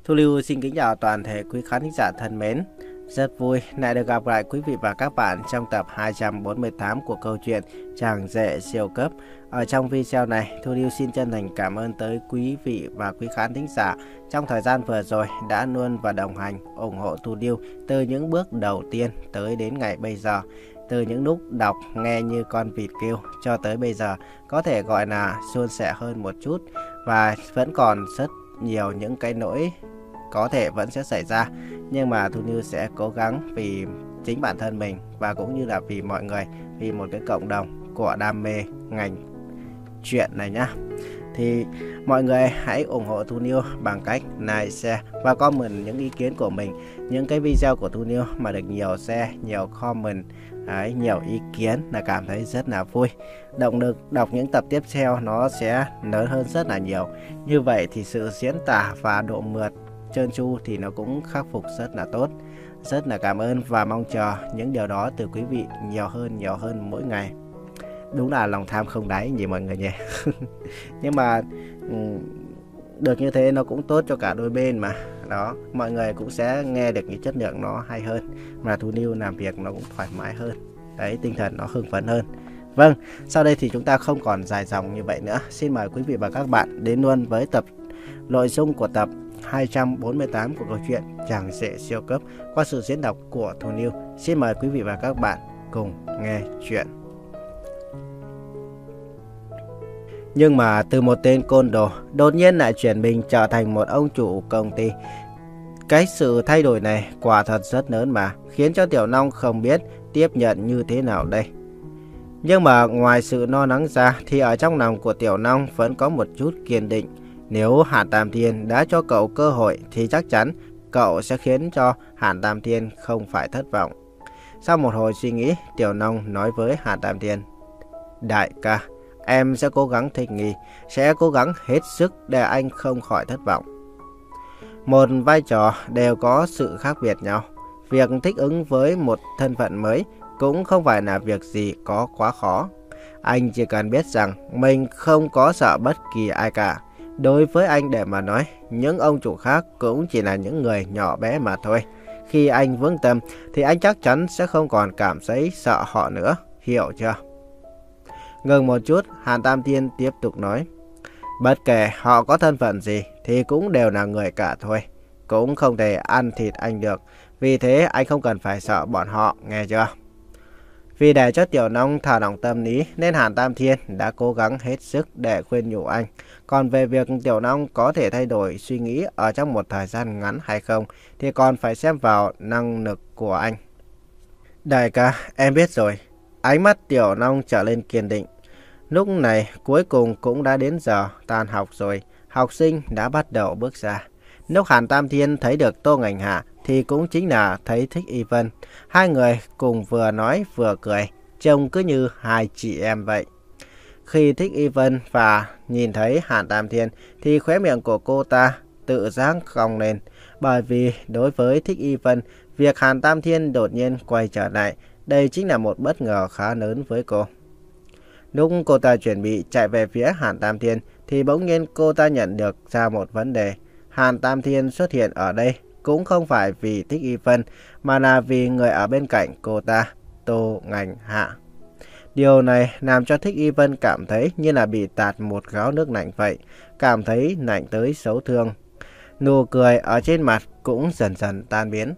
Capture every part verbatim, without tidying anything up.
Thu Lưu xin kính chào toàn thể quý khán thính giả thân mến. Rất vui lại được gặp lại quý vị và các bạn trong tập hai trăm bốn mươi tám của câu chuyện Chàng Rể Siêu Cấp. Ở trong video này, Thu Lưu xin chân thành cảm ơn tới quý vị và quý khán thính giả trong thời gian vừa rồi đã luôn và đồng hành ủng hộ Thu Lưu từ những bước đầu tiên tới đến ngày bây giờ. Từ những lúc đọc nghe như con vịt kêu cho tới bây giờ có thể gọi là suôn sẻ hơn một chút, và vẫn còn rất nhiều những cái nỗi có thể vẫn sẽ xảy ra, nhưng mà Thu Lưu sẽ cố gắng vì chính bản thân mình và cũng như là vì mọi người, vì một cái cộng đồng của đam mê ngành chuyện này nhá. Thì mọi người hãy ủng hộ Thu Lưu bằng cách like, share và comment những ý kiến của mình. Những cái video của Thu Lưu mà được nhiều share, nhiều comment, đấy, nhiều ý kiến là cảm thấy rất là vui. Động lực đọc những tập tiếp theo nó sẽ lớn hơn rất là nhiều. Như vậy thì sự diễn tả và độ mượt trơn tru thì nó cũng khắc phục rất là tốt. Rất là cảm ơn và mong chờ những điều đó từ quý vị nhiều hơn, nhiều hơn mỗi ngày. Đúng là lòng tham không đáy nhỉ mọi người nhỉ. Nhưng mà được như thế nó cũng tốt cho cả đôi bên mà. Đó, mọi người cũng sẽ nghe được cái chất lượng nó hay hơn, mà Thu Lưu làm việc nó cũng thoải mái hơn. Đấy, tinh thần nó hưng phấn hơn. Vâng, sau đây thì chúng ta không còn dài dòng như vậy nữa. Xin mời quý vị và các bạn đến luôn với tập nội dung của tập hai trăm bốn mươi tám của câu chuyện Chàng Rể Siêu Cấp qua sự diễn đọc của Thu Lưu. Xin mời quý vị và các bạn cùng nghe chuyện. Nhưng mà từ một tên côn đồ đột nhiên lại chuyển mình trở thành một ông chủ công ty. Cái sự thay đổi này quả thật rất lớn mà, khiến cho Tiểu Long không biết tiếp nhận như thế nào đây. Nhưng mà ngoài sự lo lắng ra thì ở trong lòng của Tiểu Long vẫn có một chút kiên định. Nếu Hàn Tam Thiên đã cho cậu cơ hội thì chắc chắn cậu sẽ khiến cho Hàn Tam Thiên không phải thất vọng. Sau một hồi suy nghĩ, Tiểu Long nói với Hàn Tam Thiên: Đại ca, em sẽ cố gắng thích nghi, sẽ cố gắng hết sức để anh không khỏi thất vọng. Một vai trò đều có sự khác biệt nhau. Việc thích ứng với một thân phận mới cũng không phải là việc gì có quá khó. Anh chỉ cần biết rằng mình không có sợ bất kỳ ai cả. Đối với anh để mà nói, những ông chủ khác cũng chỉ là những người nhỏ bé mà thôi. Khi anh vững tâm thì anh chắc chắn sẽ không còn cảm thấy sợ họ nữa, hiểu chưa? Ngừng một chút, Hàn Tam Thiên tiếp tục nói: Bất kể họ có thân phận gì thì cũng đều là người cả thôi. Cũng không thể ăn thịt anh được. Vì thế anh không cần phải sợ bọn họ, nghe chưa? Vì để cho Tiểu Long thả lỏng tâm lý nên Hàn Tam Thiên đã cố gắng hết sức để khuyên nhủ anh. Còn về việc Tiểu Long có thể thay đổi suy nghĩ ở trong một thời gian ngắn hay không thì còn phải xem vào năng lực của anh. Đại ca, em biết rồi. Ánh mắt Tiểu Long trở lên kiên định. Lúc này cuối cùng cũng đã đến giờ tan học rồi. Học sinh đã bắt đầu bước ra. Lúc Hàn Tam Thiên thấy được Tô Ngành Hạ thì cũng chính là thấy Thích Y Vân. Hai người cùng vừa nói vừa cười, trông cứ như hai chị em vậy. Khi Thích Y Vân và nhìn thấy Hàn Tam Thiên thì khóe miệng của cô ta tự giác cong lên. Bởi vì đối với Thích Y Vân, việc Hàn Tam Thiên đột nhiên quay trở lại, đây chính là một bất ngờ khá lớn với cô. Lúc cô ta chuẩn bị chạy về phía Hàn Tam Thiên thì bỗng nhiên cô ta nhận được ra một vấn đề. Hàn Tam Thiên xuất hiện ở đây cũng không phải vì Thích Y Vân mà là vì người ở bên cạnh cô ta, Tô Ngành Hạ. Điều này làm cho Thích Y Vân cảm thấy như là bị tạt một gáo nước lạnh vậy, cảm thấy lạnh tới xấu thương. Nụ cười ở trên mặt cũng dần dần tan biến.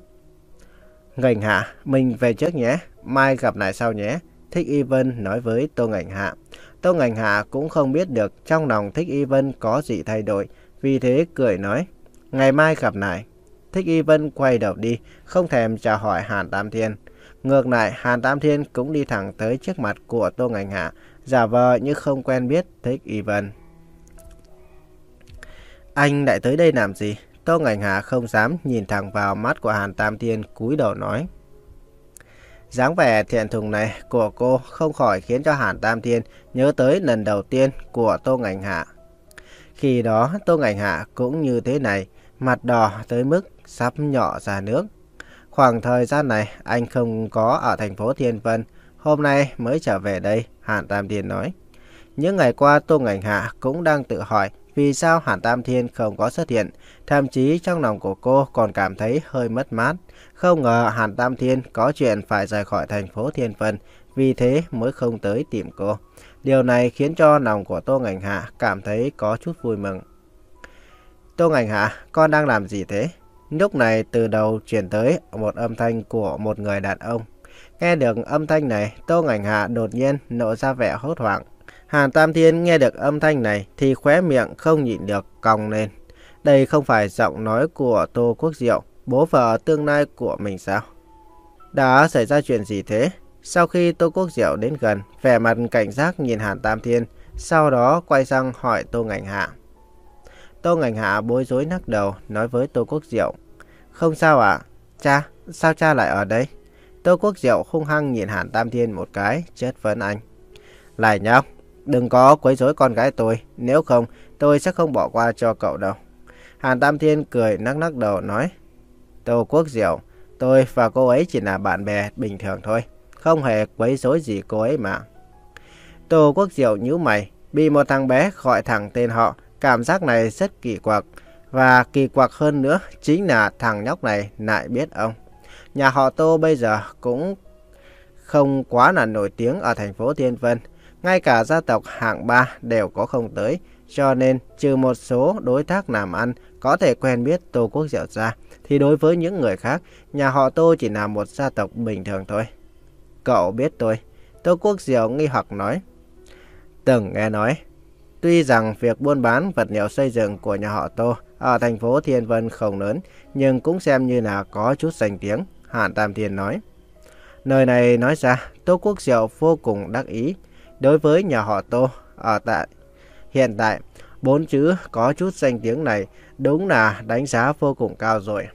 Ngành Hạ, mình về trước nhé, mai gặp lại sau nhé, Thích Y Vân nói với Tô Ngành Hạ. Tô Ngành Hạ cũng không biết được trong lòng Thích Y Vân có gì thay đổi, vì thế cười nói: Ngày mai gặp lại. Thích Y Vân quay đầu đi, không thèm chào hỏi Hàn Tam Thiên. Ngược lại, Hàn Tam Thiên cũng đi thẳng tới trước mặt của Tô Ngành Hạ, giả vờ như không quen biết Thích Y Vân. Anh lại tới đây làm gì? Tô Ngành Hạ không dám nhìn thẳng vào mắt của Hàn Tam Thiên, cúi đầu nói. Dáng vẻ thiện thùng này của cô không khỏi khiến cho Hàn Tam Thiên nhớ tới lần đầu tiên của Tô Ngành Hạ. Khi đó Tô Ngành Hạ cũng như thế này, mặt đỏ tới mức sắp nhỏ ra nước. Khoảng thời gian này anh không có ở thành phố Thiên Vân, hôm nay mới trở về đây, Hàn Tam Thiên nói. Những ngày qua Tô Ngành Hạ cũng đang tự hỏi vì sao Hàn Tam Thiên không có xuất hiện. Thậm chí trong lòng của cô còn cảm thấy hơi mất mát. Không ngờ Hàn Tam Thiên có chuyện phải rời khỏi thành phố Thiên Vân, vì thế mới không tới tìm cô. Điều này khiến cho lòng của Tô Ngành Hạ cảm thấy có chút vui mừng. Tô Ngành Hạ, con đang làm gì thế? Lúc này từ đầu truyền tới một âm thanh của một người đàn ông. Nghe được âm thanh này, Tô Ngành Hạ đột nhiên nộ ra vẻ hốt hoảng. Hàn Tam Thiên nghe được âm thanh này thì khóe miệng không nhịn được cong lên. Đây không phải giọng nói của Tô Quốc Diệu, bố vợ tương lai của mình sao? Đã xảy ra chuyện gì thế? Sau khi Tô Quốc Diệu đến gần, vẻ mặt cảnh giác nhìn Hàn Tam Thiên, sau đó quay sang hỏi Tô Ngành Hạ. Tô Ngành Hạ bối rối lắc đầu, nói với Tô Quốc Diệu. Không sao ạ. À? Cha, sao cha lại ở đây? Tô Quốc Diệu hung hăng nhìn Hàn Tam Thiên một cái, chất vấn anh. Lại nhóc, đừng có quấy rối con gái tôi, nếu không tôi sẽ không bỏ qua cho cậu đâu. Hàn Tam Thiên cười lắc lắc đầu nói. Tô Quốc Diệu, tôi và cô ấy chỉ là bạn bè bình thường thôi, không hề quấy rối gì cô ấy mà. Tô Quốc Diệu nhíu mày, bị một thằng bé gọi thẳng tên họ, cảm giác này rất kỳ quặc. Và kỳ quặc hơn nữa chính là thằng nhóc này lại biết ông. Nhà họ Tô bây giờ cũng không quá là nổi tiếng ở thành phố Thiên Vân. Ngay cả gia tộc hạng ba đều có không tới. Cho nên trừ một số đối tác làm ăn có thể quen biết Tô Quốc Diệu ra, thì đối với những người khác, nhà họ Tô chỉ là một gia tộc bình thường thôi. Cậu biết tôi? Tô Quốc Diệu nghi hoặc nói. Từng nghe nói. Tuy rằng việc buôn bán vật liệu xây dựng của nhà họ Tô ở thành phố Thiên Vân không lớn, nhưng cũng xem như là có chút danh tiếng, Hàn Tam Thiên nói. Lời này nói ra, Tô Quốc Diệu vô cùng đắc ý. Đối với nhà họ Tô ở tại hiện tại, bốn chữ có chút danh tiếng này đúng là đánh giá vô cùng cao rồi.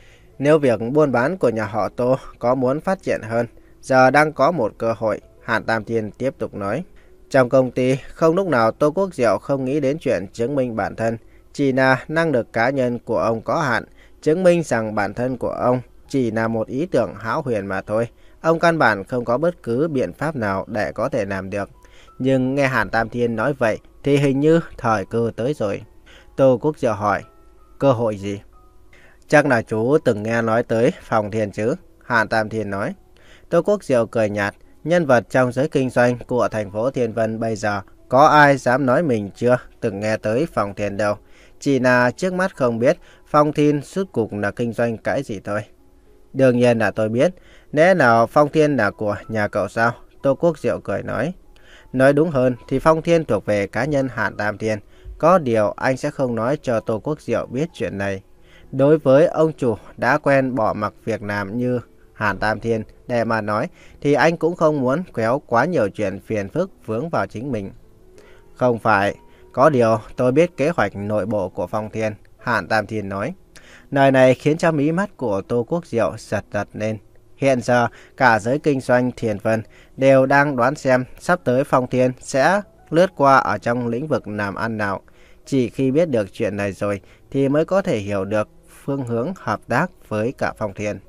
Nếu việc buôn bán của nhà họ Tô có muốn phát triển hơn, giờ đang có một cơ hội, Hàn Tam Thiên tiếp tục nói. Trong công ty, không lúc nào Tô Quốc Diệu không nghĩ đến chuyện chứng minh bản thân. Chỉ là năng lực cá nhân của ông có hạn, chứng minh rằng bản thân của ông chỉ là một ý tưởng hão huyền mà thôi. Ông căn bản không có bất cứ biện pháp nào để có thể làm được. Nhưng nghe Hàn Tam Thiên nói vậy thì hình như thời cơ tới rồi. Tô Quốc Diệu hỏi, cơ hội gì? Chắc là chú từng nghe nói tới Phong Thiên chứ? Hàn Tam Thiên nói. Tô Quốc Diệu cười nhạt, nhân vật trong giới kinh doanh của thành phố Thiên Vân bây giờ có ai dám nói mình chưa từng nghe tới Phong Thiên đâu. Chỉ là trước mắt không biết Phong Thiên suốt cuộc là kinh doanh cái gì thôi. Đương nhiên là tôi biết. Lẽ nào Phong Thiên là của nhà cậu sao? Tô Quốc Diệu cười nói. Nói đúng hơn thì Phong Thiên thuộc về cá nhân Hàn Tam Thiên. Có điều anh sẽ không nói cho Tô Quốc Diệu biết chuyện này. Đối với ông chủ đã quen bỏ mặc việc làm như Hàn Tam Thiên để mà nói, thì anh cũng không muốn kéo quá nhiều chuyện phiền phức vướng vào chính mình. Không phải, có điều tôi biết kế hoạch nội bộ của Phong Thiên, Hàn Tam Thiên nói. Lời này khiến cho mí mắt của Tô Quốc Diệu giật giật lên. Hiện giờ, cả giới kinh doanh Thiên Vân đều đang đoán xem sắp tới Phong Thiên sẽ lướt qua ở trong lĩnh vực làm ăn nào. Chỉ khi biết được chuyện này rồi thì mới có thể hiểu được phương hướng hợp tác với cả Phong Thiên.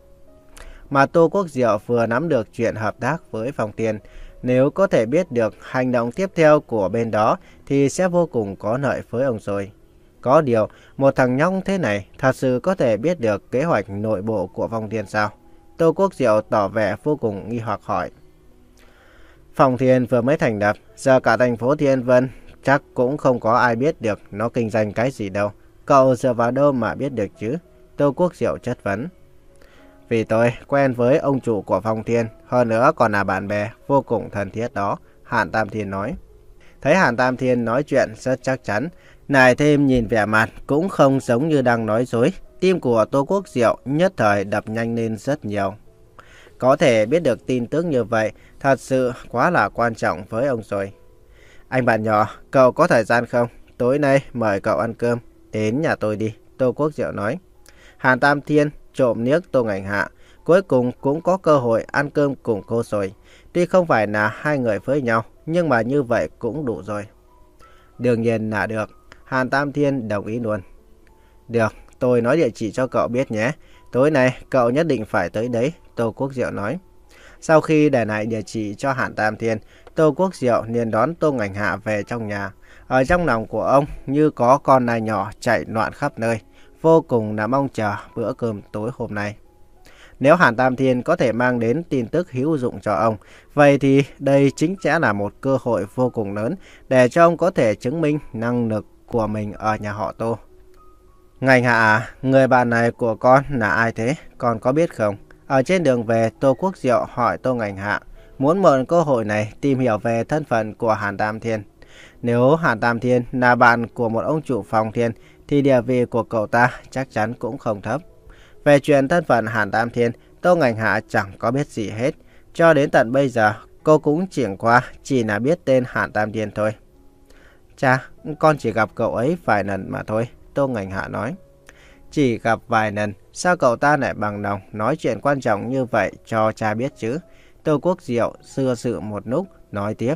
Mà Tô Quốc Diệu vừa nắm được chuyện hợp tác với Phong Thiên, nếu có thể biết được hành động tiếp theo của bên đó thì sẽ vô cùng có lợi với ông rồi. Có điều, một thằng nhóc thế này thật sự có thể biết được kế hoạch nội bộ của Phong Thiên sao? Tô Quốc Diệu tỏ vẻ vô cùng nghi hoặc hỏi. Phong Thiên vừa mới thành lập, giờ cả thành phố Thiên Vân chắc cũng không có ai biết được nó kinh doanh cái gì đâu. Cậu dựa vào đâu mà biết được chứ? Tô Quốc Diệu chất vấn. Vì tôi quen với ông chủ của Phong Thiên, hơn nữa còn là bạn bè vô cùng thân thiết đó, Hàn Tam Thiên nói. Thấy Hàn Tam Thiên nói chuyện rất chắc chắn, lại thêm nhìn vẻ mặt cũng không giống như đang nói dối. Tim của Tô Quốc Diệu nhất thời đập nhanh lên rất nhiều. Có thể biết được tin tức như vậy thật sự quá là quan trọng với ông rồi. Anh bạn nhỏ, cậu có thời gian không? Tối nay mời cậu ăn cơm, đến nhà tôi đi, Tô Quốc Diệu nói. Hàn Tam Thiên trộm liếc Tô Ngành Hạ, cuối cùng cũng có cơ hội ăn cơm cùng cô rồi. Tuy không phải là hai người với nhau, nhưng mà như vậy cũng đủ rồi. Đương nhiên là được, Hàn Tam Thiên đồng ý luôn. Được, tôi nói địa chỉ cho cậu biết nhé. Tối nay cậu nhất định phải tới đấy, Tô Quốc Diệu nói. Sau khi để lại địa chỉ cho Hàn Tam Thiên, Tô Quốc Diệu liền đón Tô Ngành Hạ về trong nhà. Ở trong lòng của ông như có con nai nhỏ chạy loạn khắp nơi, vô cùng là mong chờ bữa cơm tối hôm nay. Nếu Hàn Tam Thiên có thể mang đến tin tức hữu dụng cho ông, vậy thì đây chính sẽ là một cơ hội vô cùng lớn để cho ông có thể chứng minh năng lực của mình ở nhà họ Tô. Ngành Hạ à, người bạn này của con là ai thế? Con có biết không? Ở trên đường về, Tô Quốc Diệu hỏi Tô Ngành Hạ, muốn mượn cơ hội này tìm hiểu về thân phận của Hàn Tam Thiên. Nếu Hàn Tam Thiên là bạn của một ông chủ Phong Thiên, thì địa vị của cậu ta chắc chắn cũng không thấp. Về chuyện thân phận Hàn Tam Thiên, Tô Ngành Hạ chẳng có biết gì hết. Cho đến tận bây giờ, cô cũng chuyển qua chỉ là biết tên Hàn Tam Thiên thôi. Cha, con chỉ gặp cậu ấy vài lần mà thôi, Tô Ngành Hạ nói. Chỉ gặp vài lần, sao cậu ta lại bằng lòng nói chuyện quan trọng như vậy cho cha biết chứ? Tô Quốc Diệu xưa sự một lúc, nói tiếp.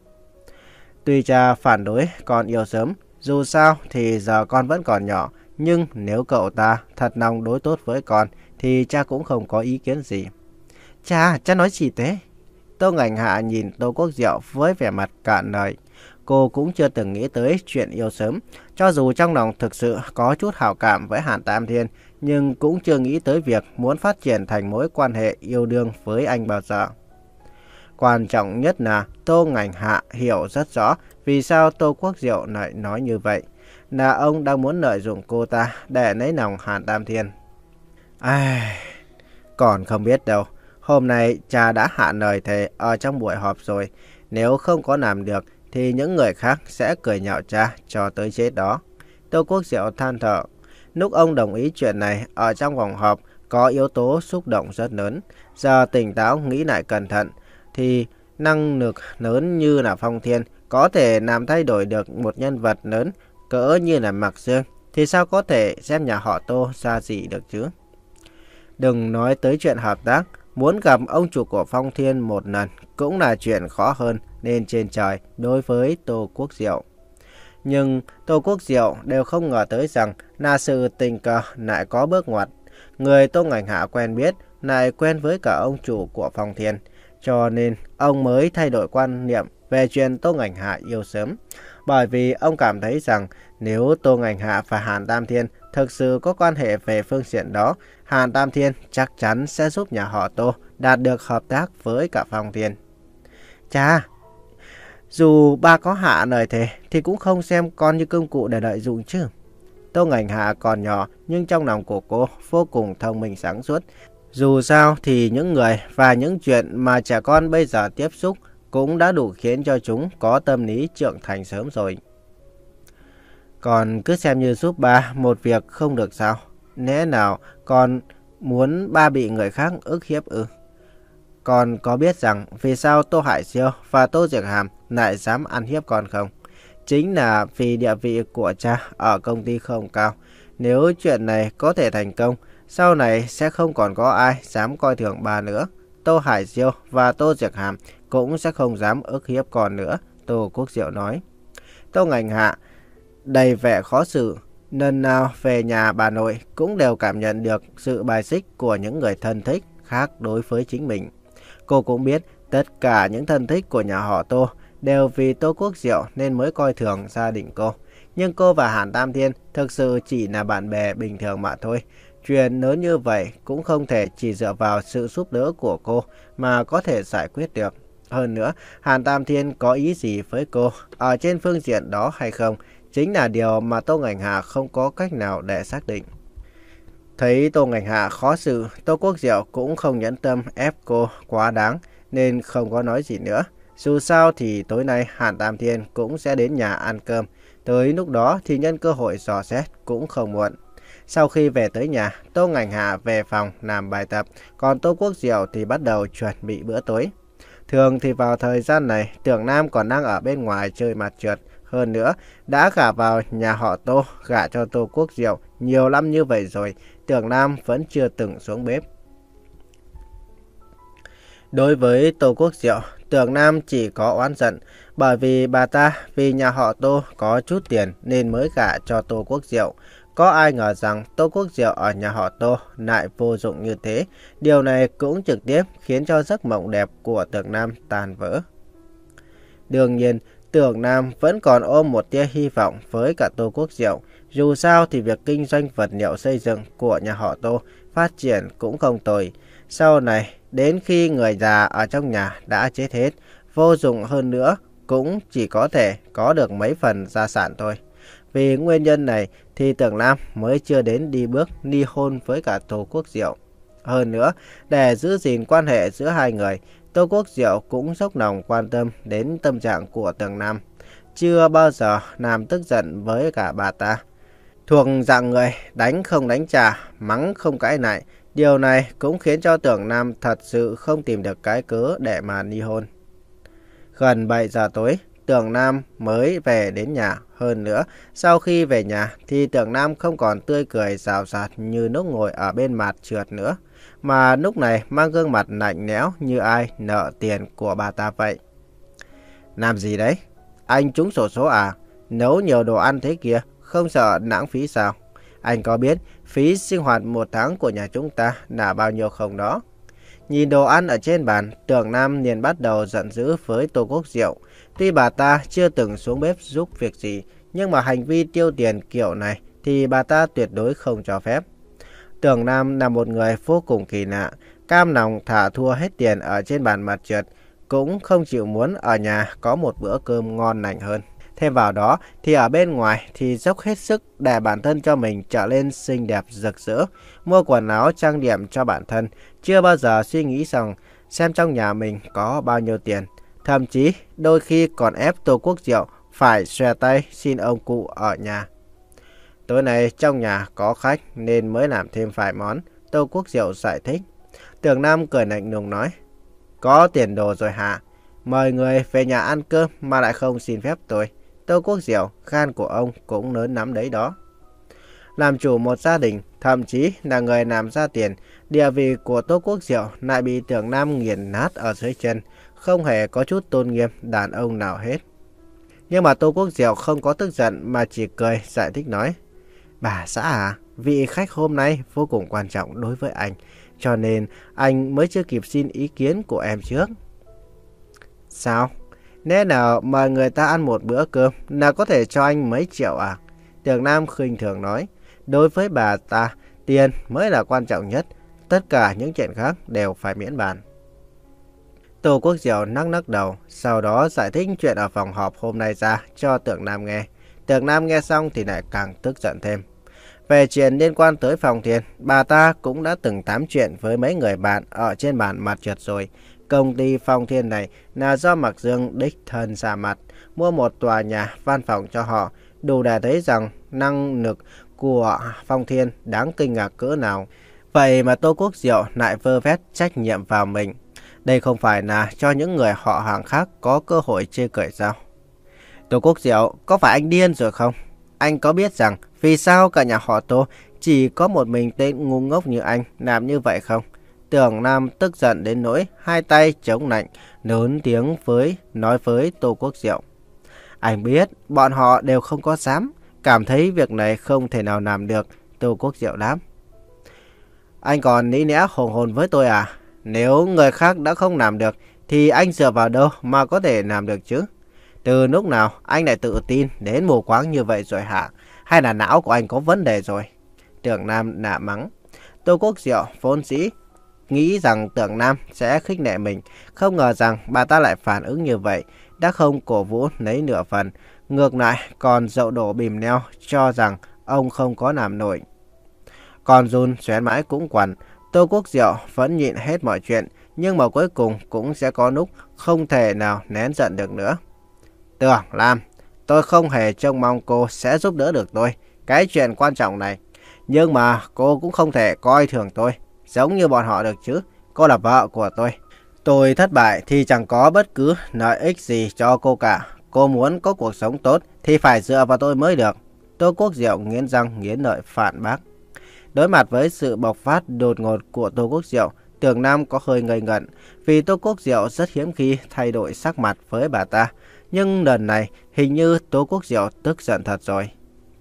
Tuy cha phản đối con yêu sớm, dù sao thì giờ con vẫn còn nhỏ, nhưng nếu cậu ta thật lòng đối tốt với con thì cha cũng không có ý kiến gì. Cha, cha nói gì thế? Tô Ngành Hạ nhìn Tô Quốc Diệu với vẻ mặt cạn lời. Cô cũng chưa từng nghĩ tới chuyện yêu sớm, cho dù trong lòng thực sự có chút hảo cảm với Hàn Tam Thiên, nhưng cũng chưa nghĩ tới việc muốn phát triển thành mối quan hệ yêu đương với anh bao giờ. Quan trọng nhất là Tô Ngành Hạ hiểu rất rõ vì sao Tô Quốc Diệu lại nói như vậy. Là ông đang muốn lợi dụng cô ta để lấy lòng Hàn Tam Thiên. Ai... Còn không biết đâu. Hôm nay cha đã hạ lời thề ở trong buổi họp rồi. Nếu không có làm được thì những người khác sẽ cười nhạo cha cho tới chết đó. Tô Quốc Diệu than thở. Lúc ông đồng ý chuyện này ở trong phòng họp có yếu tố xúc động rất lớn. Giờ tỉnh táo nghĩ lại cẩn thận thì năng lực lớn như là Phong Thiên có thể làm thay đổi được một nhân vật lớn cỡ như là Mạc Dương thì sao có thể xem nhà họ Tô ra gì được chứ? Đừng nói tới chuyện hợp tác, muốn gặp ông chủ của Phong Thiên một lần cũng là chuyện khó hơn nên trên trời đối với Tô Quốc Diệu. Nhưng Tô Quốc Diệu đều không ngờ tới rằng là sự tình cờ lại có bước ngoặt. Người Tô Ngành Hạ quen biết lại quen với cả ông chủ của Phong Thiên, cho nên ông mới thay đổi quan niệm về chuyện Tô Ngành Hạ yêu sớm. Bởi vì ông cảm thấy rằng nếu Tô Ngành Hạ và Hàn Tam Thiên thực sự có quan hệ về phương diện đó, Hàn Tam Thiên chắc chắn sẽ giúp nhà họ Tô đạt được hợp tác với cả Phong Thiên. Cha, dù ba có hạ lời thề thì cũng không xem con như công cụ để lợi dụng chứ. Tô Ngành Hạ còn nhỏ nhưng trong lòng của cô vô cùng thông minh sáng suốt. Dù sao thì những người và những chuyện mà trẻ con bây giờ tiếp xúc cũng đã đủ khiến cho chúng có tâm lý trưởng thành sớm rồi. Còn cứ xem như giúp ba một việc không được sao? Lẽ nào con muốn ba bị người khác ức hiếp ư? Con có biết rằng vì sao Tô Hải Siêu và Tô Diệc Hàm lại dám ăn hiếp con không? Chính là vì địa vị của cha ở công ty không cao. Nếu chuyện này có thể thành công, sau này sẽ không còn có ai dám coi thường bà nữa. Tô Hải Siêu và Tô Diệc Hàm cũng sẽ không dám ức hiếp con nữa, Tô Quốc Diệu nói. Tô Ngành Hạ đầy vẻ khó xử, lần nào về nhà bà nội cũng đều cảm nhận được sự bài xích của những người thân thích khác đối với chính mình. Cô cũng biết tất cả những thân thích của nhà họ Tô đều vì Tô Quốc Diệu nên mới coi thường gia đình cô. Nhưng cô và Hàn Tam Thiên thực sự chỉ là bạn bè bình thường mà thôi. Chuyện lớn như vậy cũng không thể chỉ dựa vào sự giúp đỡ của cô mà có thể giải quyết được. Hơn nữa, Hàn Tam Thiên có ý gì với cô ở trên phương diện đó hay không, chính là điều mà Tô Ngành Hạ không có cách nào để xác định. Thấy Tô Ngành Hạ khó xử, Tô Quốc Diệu cũng không nhẫn tâm ép cô quá đáng nên không có nói gì nữa. Dù sao thì tối nay Hàn Tam Thiên cũng sẽ đến nhà ăn cơm. Tới lúc đó thì nhân cơ hội dò xét cũng không muộn. Sau khi về tới nhà, Tô Ngành Hạ về phòng làm bài tập, còn Tô Quốc Diệu thì bắt đầu chuẩn bị bữa tối. Thường thì vào thời gian này, Tưởng Nam còn đang ở bên ngoài chơi mặt trượt. Hơn nữa, đã gả vào nhà họ Tô, gả cho Tô Quốc Diệu nhiều năm như vậy rồi, Tưởng Nam vẫn chưa từng xuống bếp. Đối với Tô Quốc Diệu, Tưởng Nam chỉ có oán giận, bởi vì bà ta vì nhà họ Tô có chút tiền nên mới gả cho Tô Quốc Diệu. Có ai ngờ rằng Tô Quốc Diệu ở nhà họ Tô lại vô dụng như thế. Điều này cũng trực tiếp khiến cho giấc mộng đẹp của Tưởng Nam tan vỡ. Đương nhiên, Tưởng Nam vẫn còn ôm một tia hy vọng với cả Tô Quốc Diệu. Dù sao thì việc kinh doanh vật liệu xây dựng của nhà họ Tô phát triển cũng không tồi. Sau này, đến khi người già ở trong nhà đã chết hết, vô dụng hơn nữa, cũng chỉ có thể có được mấy phần gia sản thôi. Vì nguyên nhân này thì Tưởng Nam mới chưa đến đi bước ly hôn với cả Tô Quốc Diệu. Hơn nữa, để giữ gìn quan hệ giữa hai người, Tô Quốc Diệu cũng dốc lòng quan tâm đến tâm trạng của Tưởng Nam. Chưa bao giờ làm tức giận với cả bà ta. Thuộc dạng người đánh không đánh trả, mắng không cãi lại. Điều này cũng khiến cho Tưởng Nam thật sự không tìm được cái cớ để mà ly hôn. Gần bảy giờ tối, Tưởng Nam mới về đến nhà. Hơn nữa, sau khi về nhà thì Tưởng Nam không còn tươi cười rào rạt như lúc ngồi ở bên mặt trượt nữa. Mà lúc này mang gương mặt lạnh lẽo như ai nợ tiền của bà ta vậy. Làm gì đấy? Anh trúng xổ số à? Nấu nhiều đồ ăn thế kia, không sợ lãng phí sao? Anh có biết phí sinh hoạt một tháng của nhà chúng ta là bao nhiêu không đó? Nhìn đồ ăn ở trên bàn, Tưởng Nam liền bắt đầu giận dữ với Tô Quốc Diệu. Tuy bà ta chưa từng xuống bếp giúp việc gì, nhưng mà hành vi tiêu tiền kiểu này thì bà ta tuyệt đối không cho phép. Tưởng Nam là một người vô cùng kỳ lạ, cam lòng thả thua hết tiền ở trên bàn mặt trượt, cũng không chịu muốn ở nhà có một bữa cơm ngon lành hơn. Thêm vào đó thì ở bên ngoài thì dốc hết sức để bản thân cho mình trở lên xinh đẹp rực rỡ, mua quần áo trang điểm cho bản thân, chưa bao giờ suy nghĩ rằng xem trong nhà mình có bao nhiêu tiền. Thậm chí đôi khi còn ép Tô Quốc Diệu phải xòe tay xin ông cụ ở nhà. Tối nay trong nhà có khách nên mới làm thêm vài món, Tô Quốc Diệu giải thích. Tưởng Nam cười lạnh lùng nói, có tiền đồ rồi hả? Mời người về nhà ăn cơm mà lại không xin phép tôi. Tô Quốc Diệu, gan của ông cũng lớn lắm đấy đó. Làm chủ một gia đình, thậm chí là người làm ra tiền, địa vị của Tô Quốc Diệu lại bị Tưởng Nam nghiền nát ở dưới chân, không hề có chút tôn nghiêm đàn ông nào hết. Nhưng mà Tô Quốc Diệu không có tức giận mà chỉ cười giải thích nói, bà xã à, vị khách hôm nay vô cùng quan trọng đối với anh, cho nên anh mới chưa kịp xin ý kiến của em trước. Sao? Nếu nào mời người ta ăn một bữa cơm là có thể cho anh mấy triệu à? Tưởng Nam khinh thường nói, đối với bà ta, tiền mới là quan trọng nhất, tất cả những chuyện khác đều phải miễn bàn. Tô Quốc Diệu nắc nắc đầu, sau đó giải thích chuyện ở phòng họp hôm nay ra cho Tưởng Nam nghe. Tưởng Nam nghe xong thì lại càng tức giận thêm. Về chuyện liên quan tới Phong Thiên, bà ta cũng đã từng tám chuyện với mấy người bạn ở trên bàn mặt trượt rồi. Công ty Phong Thiên này là do Mạc Dương đích thân ra mặt, mua một tòa nhà văn phòng cho họ, đủ để thấy rằng năng lực của Phong Thiên đáng kinh ngạc cỡ nào. Vậy mà Tô Quốc Diệu lại vơ vét trách nhiệm vào mình. Đây không phải là cho những người họ hàng khác có cơ hội chê cười sao? Tô Quốc Diệu, có phải anh điên rồi không? Anh có biết rằng vì sao cả nhà họ Tô chỉ có một mình tên ngu ngốc như anh làm như vậy không? Tưởng Nam tức giận đến nỗi hai tay chống nạnh, lớn tiếng với nói với Tô Quốc Diệu. Anh biết bọn họ đều không có dám, cảm thấy việc này không thể nào làm được. Tô Quốc Diệu đáp. Anh còn lý lẽ hùng hồn với tôi à? Nếu người khác đã không làm được thì anh dựa vào đâu mà có thể làm được chứ? Từ lúc nào anh lại tự tin đến mù quáng như vậy rồi hả? Hay là não của anh có vấn đề rồi? Tưởng Nam nạ mắng. Tô Quốc Diệu vốn dĩ nghĩ rằng Tưởng Nam sẽ khích lệ mình, không ngờ rằng bà ta lại phản ứng như vậy, đã không cổ vũ lấy nửa phần, ngược lại còn dậu đổ bìm leo cho rằng ông không có làm nổi. Còn run xoén mãi cũng quằn, Tô Quốc Diệu vẫn nhịn hết mọi chuyện, nhưng mà cuối cùng cũng sẽ có lúc không thể nào nén giận được nữa. Tưởng Lam, tôi không hề trông mong cô sẽ giúp đỡ được tôi cái chuyện quan trọng này, nhưng mà cô cũng không thể coi thường tôi giống như bọn họ được chứ. Cô là vợ của tôi. Tôi thất bại thì chẳng có bất cứ lợi ích gì cho cô cả. Cô muốn có cuộc sống tốt thì phải dựa vào tôi mới được. Tô Quốc Diệu nghiến răng nghiến lợi phản bác. Đối mặt với sự bộc phát đột ngột của Tô Quốc Diệu, Tưởng Nam có hơi ngây ngẩn, vì Tô Quốc Diệu rất hiếm khi thay đổi sắc mặt với bà ta. Nhưng lần này hình như Tô Quốc Diệu tức giận thật rồi.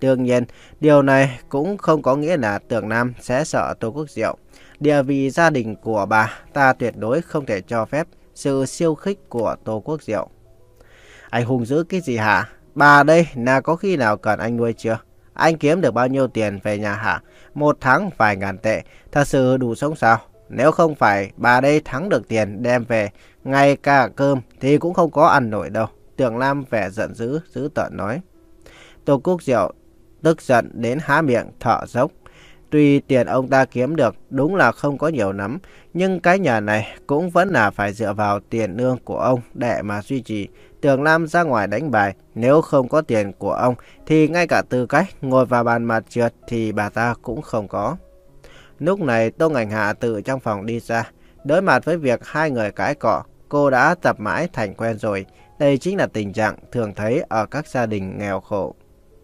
Đương nhiên, điều này cũng không có nghĩa là Tưởng Nam sẽ sợ Tô Quốc Diệu. Địa vị gia đình của bà ta tuyệt đối không thể cho phép sự siêu khích của Tô Quốc Diệu. Anh hung dữ cái gì hả? Bà đây là có khi nào cần anh nuôi chưa? Anh kiếm được bao nhiêu tiền về nhà hả? Một tháng vài ngàn tệ, thật sự đủ sống sao? Nếu không phải bà đây thắng được tiền đem về, ngay cả cơm thì cũng không có ăn nổi đâu. Tưởng Nam vẻ giận dữ, dữ tợn nói. Tô Quốc Diệu tức giận đến há miệng thở dốc. Tuy tiền ông ta kiếm được đúng là không có nhiều lắm, nhưng cái nhà này cũng vẫn là phải dựa vào tiền lương của ông để mà duy trì. Tưởng Nam ra ngoài đánh bài, nếu không có tiền của ông thì ngay cả tư cách ngồi vào bàn mặt trượt thì bà ta cũng không có. Lúc này Tô Ngành Hạ từ trong phòng đi ra, đối mặt với việc hai người cãi cọ, cô đã tập mãi thành quen rồi. Đây chính là tình trạng thường thấy ở các gia đình nghèo khổ.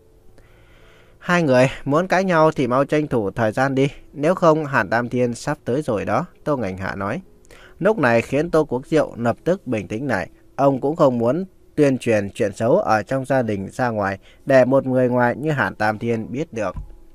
Hai người muốn cãi nhau thì mau tranh thủ thời gian đi, nếu không Hàn Tam Thiên sắp tới rồi đó, Tô Ngành Hạ nói. Lúc này khiến Tô Quốc Diệu lập tức bình tĩnh lại, ông cũng không muốn tuyên truyền chuyện xấu ở trong gia đình ra ngoài để một người ngoài như Hàn Tam Thiên biết được.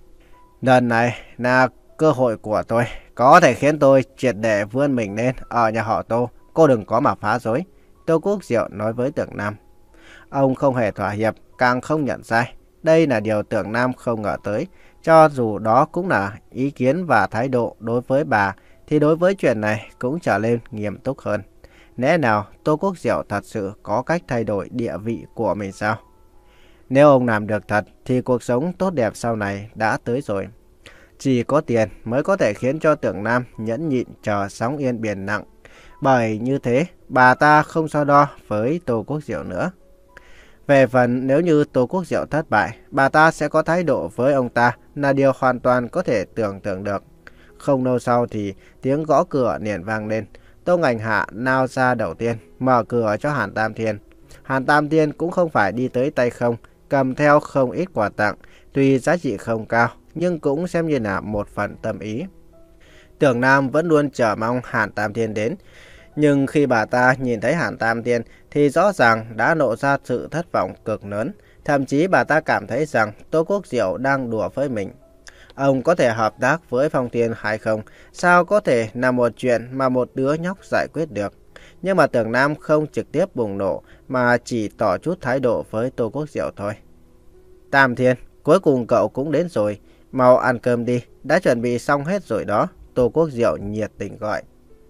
Lần này là cơ hội của tôi, có thể khiến tôi triệt để vươn mình lên ở nhà họ Tô, cô đừng có mà phá rối, Tô Quốc Diệu nói với Tưởng Nam. Ông không hề thỏa hiệp, càng không nhận sai. Đây là điều Tưởng Nam không ngờ tới. Cho dù đó cũng là ý kiến và thái độ đối với bà, thì đối với chuyện này cũng trở nên nghiêm túc hơn. Lẽ nào Tô Quốc Diệu thật sự có cách thay đổi địa vị của mình sao? Nếu ông làm được thật, thì cuộc sống tốt đẹp sau này đã tới rồi. Chỉ có tiền mới có thể khiến cho Tưởng Nam nhẫn nhịn chờ sóng yên biển lặng. Bởi như thế, bà ta không so đo với Tô Quốc Diệu nữa. Về phần nếu như Tô Quốc Diệu thất bại, bà ta sẽ có thái độ với ông ta là điều hoàn toàn có thể tưởng tượng được. Không lâu sau thì tiếng gõ cửa liền vang lên. Tô Ngành Hạ nao ra đầu tiên, mở cửa cho Hàn Tam Thiên. Hàn Tam Thiên cũng không phải đi tới tay không, cầm theo không ít quà tặng. Tuy giá trị không cao, nhưng cũng xem như là một phần tâm ý. Tưởng Nam vẫn luôn chờ mong Hàn Tam Thiên đến. Nhưng khi bà ta nhìn thấy Hàn Tam Thiên thì rõ ràng đã lộ ra sự thất vọng cực lớn. Thậm chí bà ta cảm thấy rằng Tô Quốc Diệu đang đùa với mình. Ông có thể hợp tác với Phong Thiên hay không? Sao có thể là một chuyện mà một đứa nhóc giải quyết được? Nhưng mà Tưởng Nam không trực tiếp bùng nổ mà chỉ tỏ chút thái độ với Tô Quốc Diệu thôi. Tam Thiên, cuối cùng cậu cũng đến rồi. Mau ăn cơm đi, đã chuẩn bị xong hết rồi đó, Tô Quốc Diệu nhiệt tình gọi.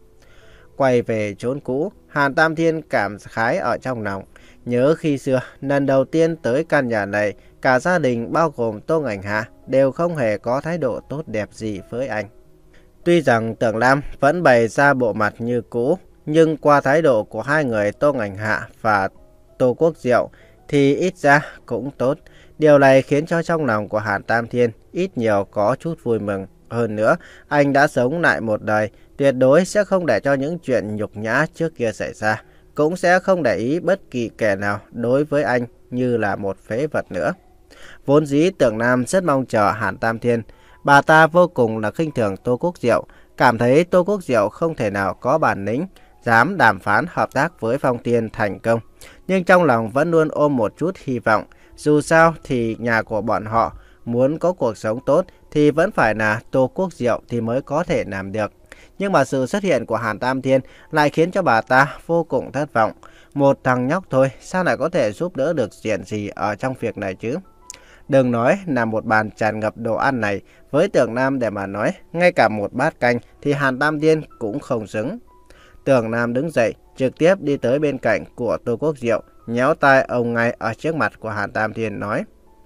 Quay về chốn cũ, Hàn Tam Thiên cảm khái ở trong lòng. Nhớ khi xưa, lần đầu tiên tới căn nhà này, cả gia đình bao gồm Tô Ngành Hạ đều không hề có thái độ tốt đẹp gì với anh. Tuy rằng Tưởng Nam vẫn bày ra bộ mặt như cũ, nhưng qua thái độ của hai người Tô Ngành Hạ và Tô Quốc Diệu thì ít ra cũng tốt. Điều này khiến cho trong lòng của Hàn Tam Thiên ít nhiều có chút vui mừng. Hơn nữa, anh đã sống lại một đời, tuyệt đối sẽ không để cho những chuyện nhục nhã trước kia xảy ra. Cũng sẽ không để ý bất kỳ kẻ nào đối với anh như là một phế vật nữa. Vốn dĩ Tưởng Nam rất mong chờ Hàn Tam Thiên. Bà ta vô cùng là khinh thường Tô Quốc Diệu, cảm thấy Tô Quốc Diệu không thể nào có bản lĩnh, dám đàm phán hợp tác với Phong Thiên thành công. Nhưng trong lòng vẫn luôn ôm một chút hy vọng. Dù sao thì nhà của bọn họ muốn có cuộc sống tốt thì vẫn phải là Tô Quốc Diệu thì mới có thể làm được. Nhưng mà sự xuất hiện của Hàn Tam Thiên lại khiến cho bà ta vô cùng thất vọng. Một thằng nhóc thôi, sao lại có thể giúp đỡ được chuyện gì ở trong việc này chứ? Đừng nói là một bàn tràn ngập đồ ăn này, với Tưởng Nam để mà nói, ngay cả một bát canh thì Hàn Tam Thiên cũng không xứng. Tưởng Nam đứng dậy, trực tiếp đi tới bên cạnh của Tô Quốc Diệu, nhéo tai ông ngay ở trước mặt của Hàn Tam Thiên nói.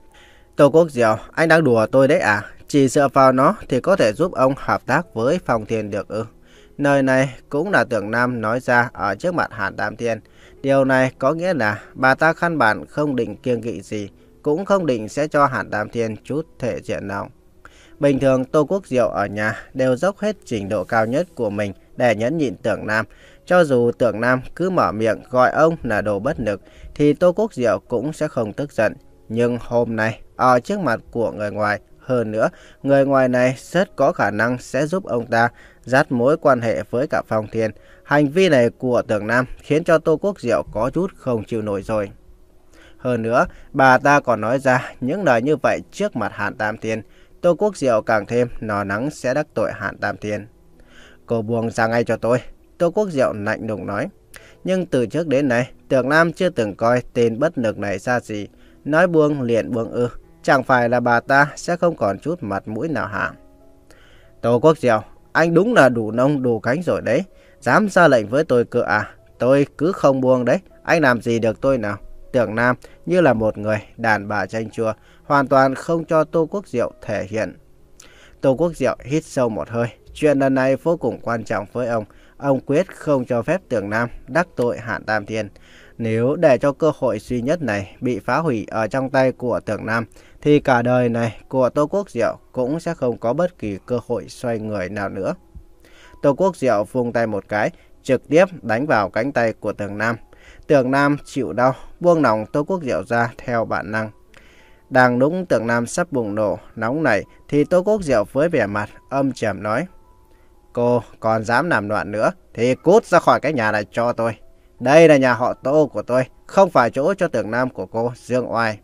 Tô Quốc Diệu, anh đang đùa tôi đấy à? Chỉ dựa vào nó thì có thể giúp ông hợp tác với Phong Thiên được ư? Nơi này cũng là Tưởng Nam nói ra ở trước mặt Hàn Tam Thiên. Điều này có nghĩa là bà ta căn bản không định kiêng kỵ gì, cũng không định sẽ cho Hàn Tam Thiên chút thể diện nào. Bình thường Tô Quốc Diệu ở nhà đều dốc hết trình độ cao nhất của mình để nhẫn nhịn Tưởng Nam. Cho dù Tưởng Nam cứ mở miệng gọi ông là đồ bất lực thì Tô Quốc Diệu cũng sẽ không tức giận. Nhưng hôm nay ở trước mặt của người ngoài, hơn nữa người ngoài này rất có khả năng sẽ giúp ông ta dắt mối quan hệ với cả Phong Thiên. Hành vi này của Tưởng Nam khiến cho Tô Quốc Diệu có chút không chịu nổi rồi. Hơn nữa, bà ta còn nói ra những lời như vậy trước mặt Hàn Tam Thiên. Tô Quốc Diệu càng thêm lo lắng sẽ đắc tội Hàn Tam Thiên. Cô buông ra ngay cho tôi, Tô Quốc Diệu lạnh lùng nói. Nhưng từ trước đến nay, Tưởng Nam chưa từng coi tên bất lực này ra gì. Nói buông liền buông ư, chẳng phải là bà ta sẽ không còn chút mặt mũi nào hả? Tô Quốc Diệu, anh đúng là đủ nông đủ cánh rồi đấy. Dám ra lệnh với tôi cơ à? Tôi cứ không buông đấy, anh làm gì được tôi nào? Tưởng Nam như là một người đàn bà chanh chua, hoàn toàn không cho Tô Quốc Diệu thể hiện. Tô Quốc Diệu hít sâu một hơi. Chuyện lần này vô cùng quan trọng với ông. Ông quyết không cho phép Tưởng Nam đắc tội Hàn Tam Thiên. Nếu để cho cơ hội duy nhất này bị phá hủy ở trong tay của Tưởng Nam, thì cả đời này của Tô Quốc Diệu cũng sẽ không có bất kỳ cơ hội xoay người nào nữa. Tô Quốc Diệu vung tay một cái, trực tiếp đánh vào cánh tay của Tưởng Nam. Tưởng Nam chịu đau, buông lỏng Tô Quốc Diệu ra theo bản năng. Đang lúc Tưởng Nam sắp bùng nổ, nóng nảy, thì Tô Quốc Diệu với vẻ mặt âm trầm nói. Cô còn dám làm loạn nữa, thì cút ra khỏi cái nhà này cho tôi. Đây là nhà họ Tô của tôi, không phải chỗ cho Tưởng Nam của cô dương oai.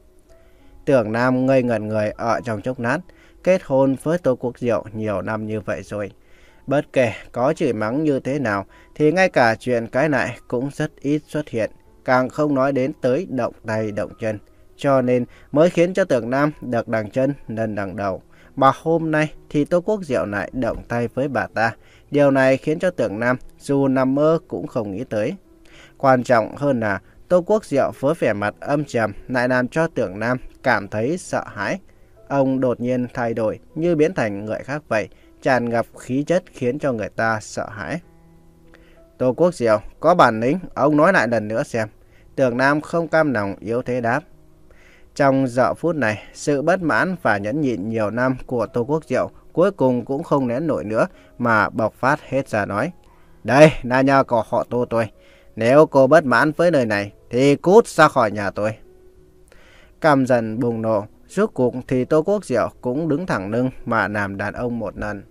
Tưởng Nam ngây ngẩn người ở trong chốc lát, kết hôn với Tô Quốc Diệu nhiều năm như vậy rồi. Bất kể có chửi mắng như thế nào, thì ngay cả chuyện cái này cũng rất ít xuất hiện, càng không nói đến tới động tay động chân. Cho nên mới khiến cho Tưởng Nam được đằng chân lên đằng đầu. Mà hôm nay thì Tô Quốc Diệu lại động tay với bà ta. Điều này khiến cho Tưởng Nam dù nằm mơ cũng không nghĩ tới. Quan trọng hơn là Tô Quốc Diệu với vẻ mặt âm trầm lại làm cho Tưởng Nam cảm thấy sợ hãi. Ông đột nhiên thay đổi như biến thành người khác vậy, tràn ngập khí chất khiến cho người ta sợ hãi. Tô Quốc Diệu, có bản lĩnh, ông nói lại lần nữa xem. Tưởng Nam không cam lòng yếu thế đáp. Trong giờ phút này, sự bất mãn và nhẫn nhịn nhiều năm của Tô Quốc Diệu cuối cùng cũng không nén nổi nữa mà bộc phát hết ra nói. Đây là nhà của họ Tô tôi. Nếu cô bất mãn với nơi này thì cút ra khỏi nhà tôi. Căm giận bùng nổ, rốt cuộc thì Tô Quốc Diệu cũng đứng thẳng lưng mà làm đàn ông một lần.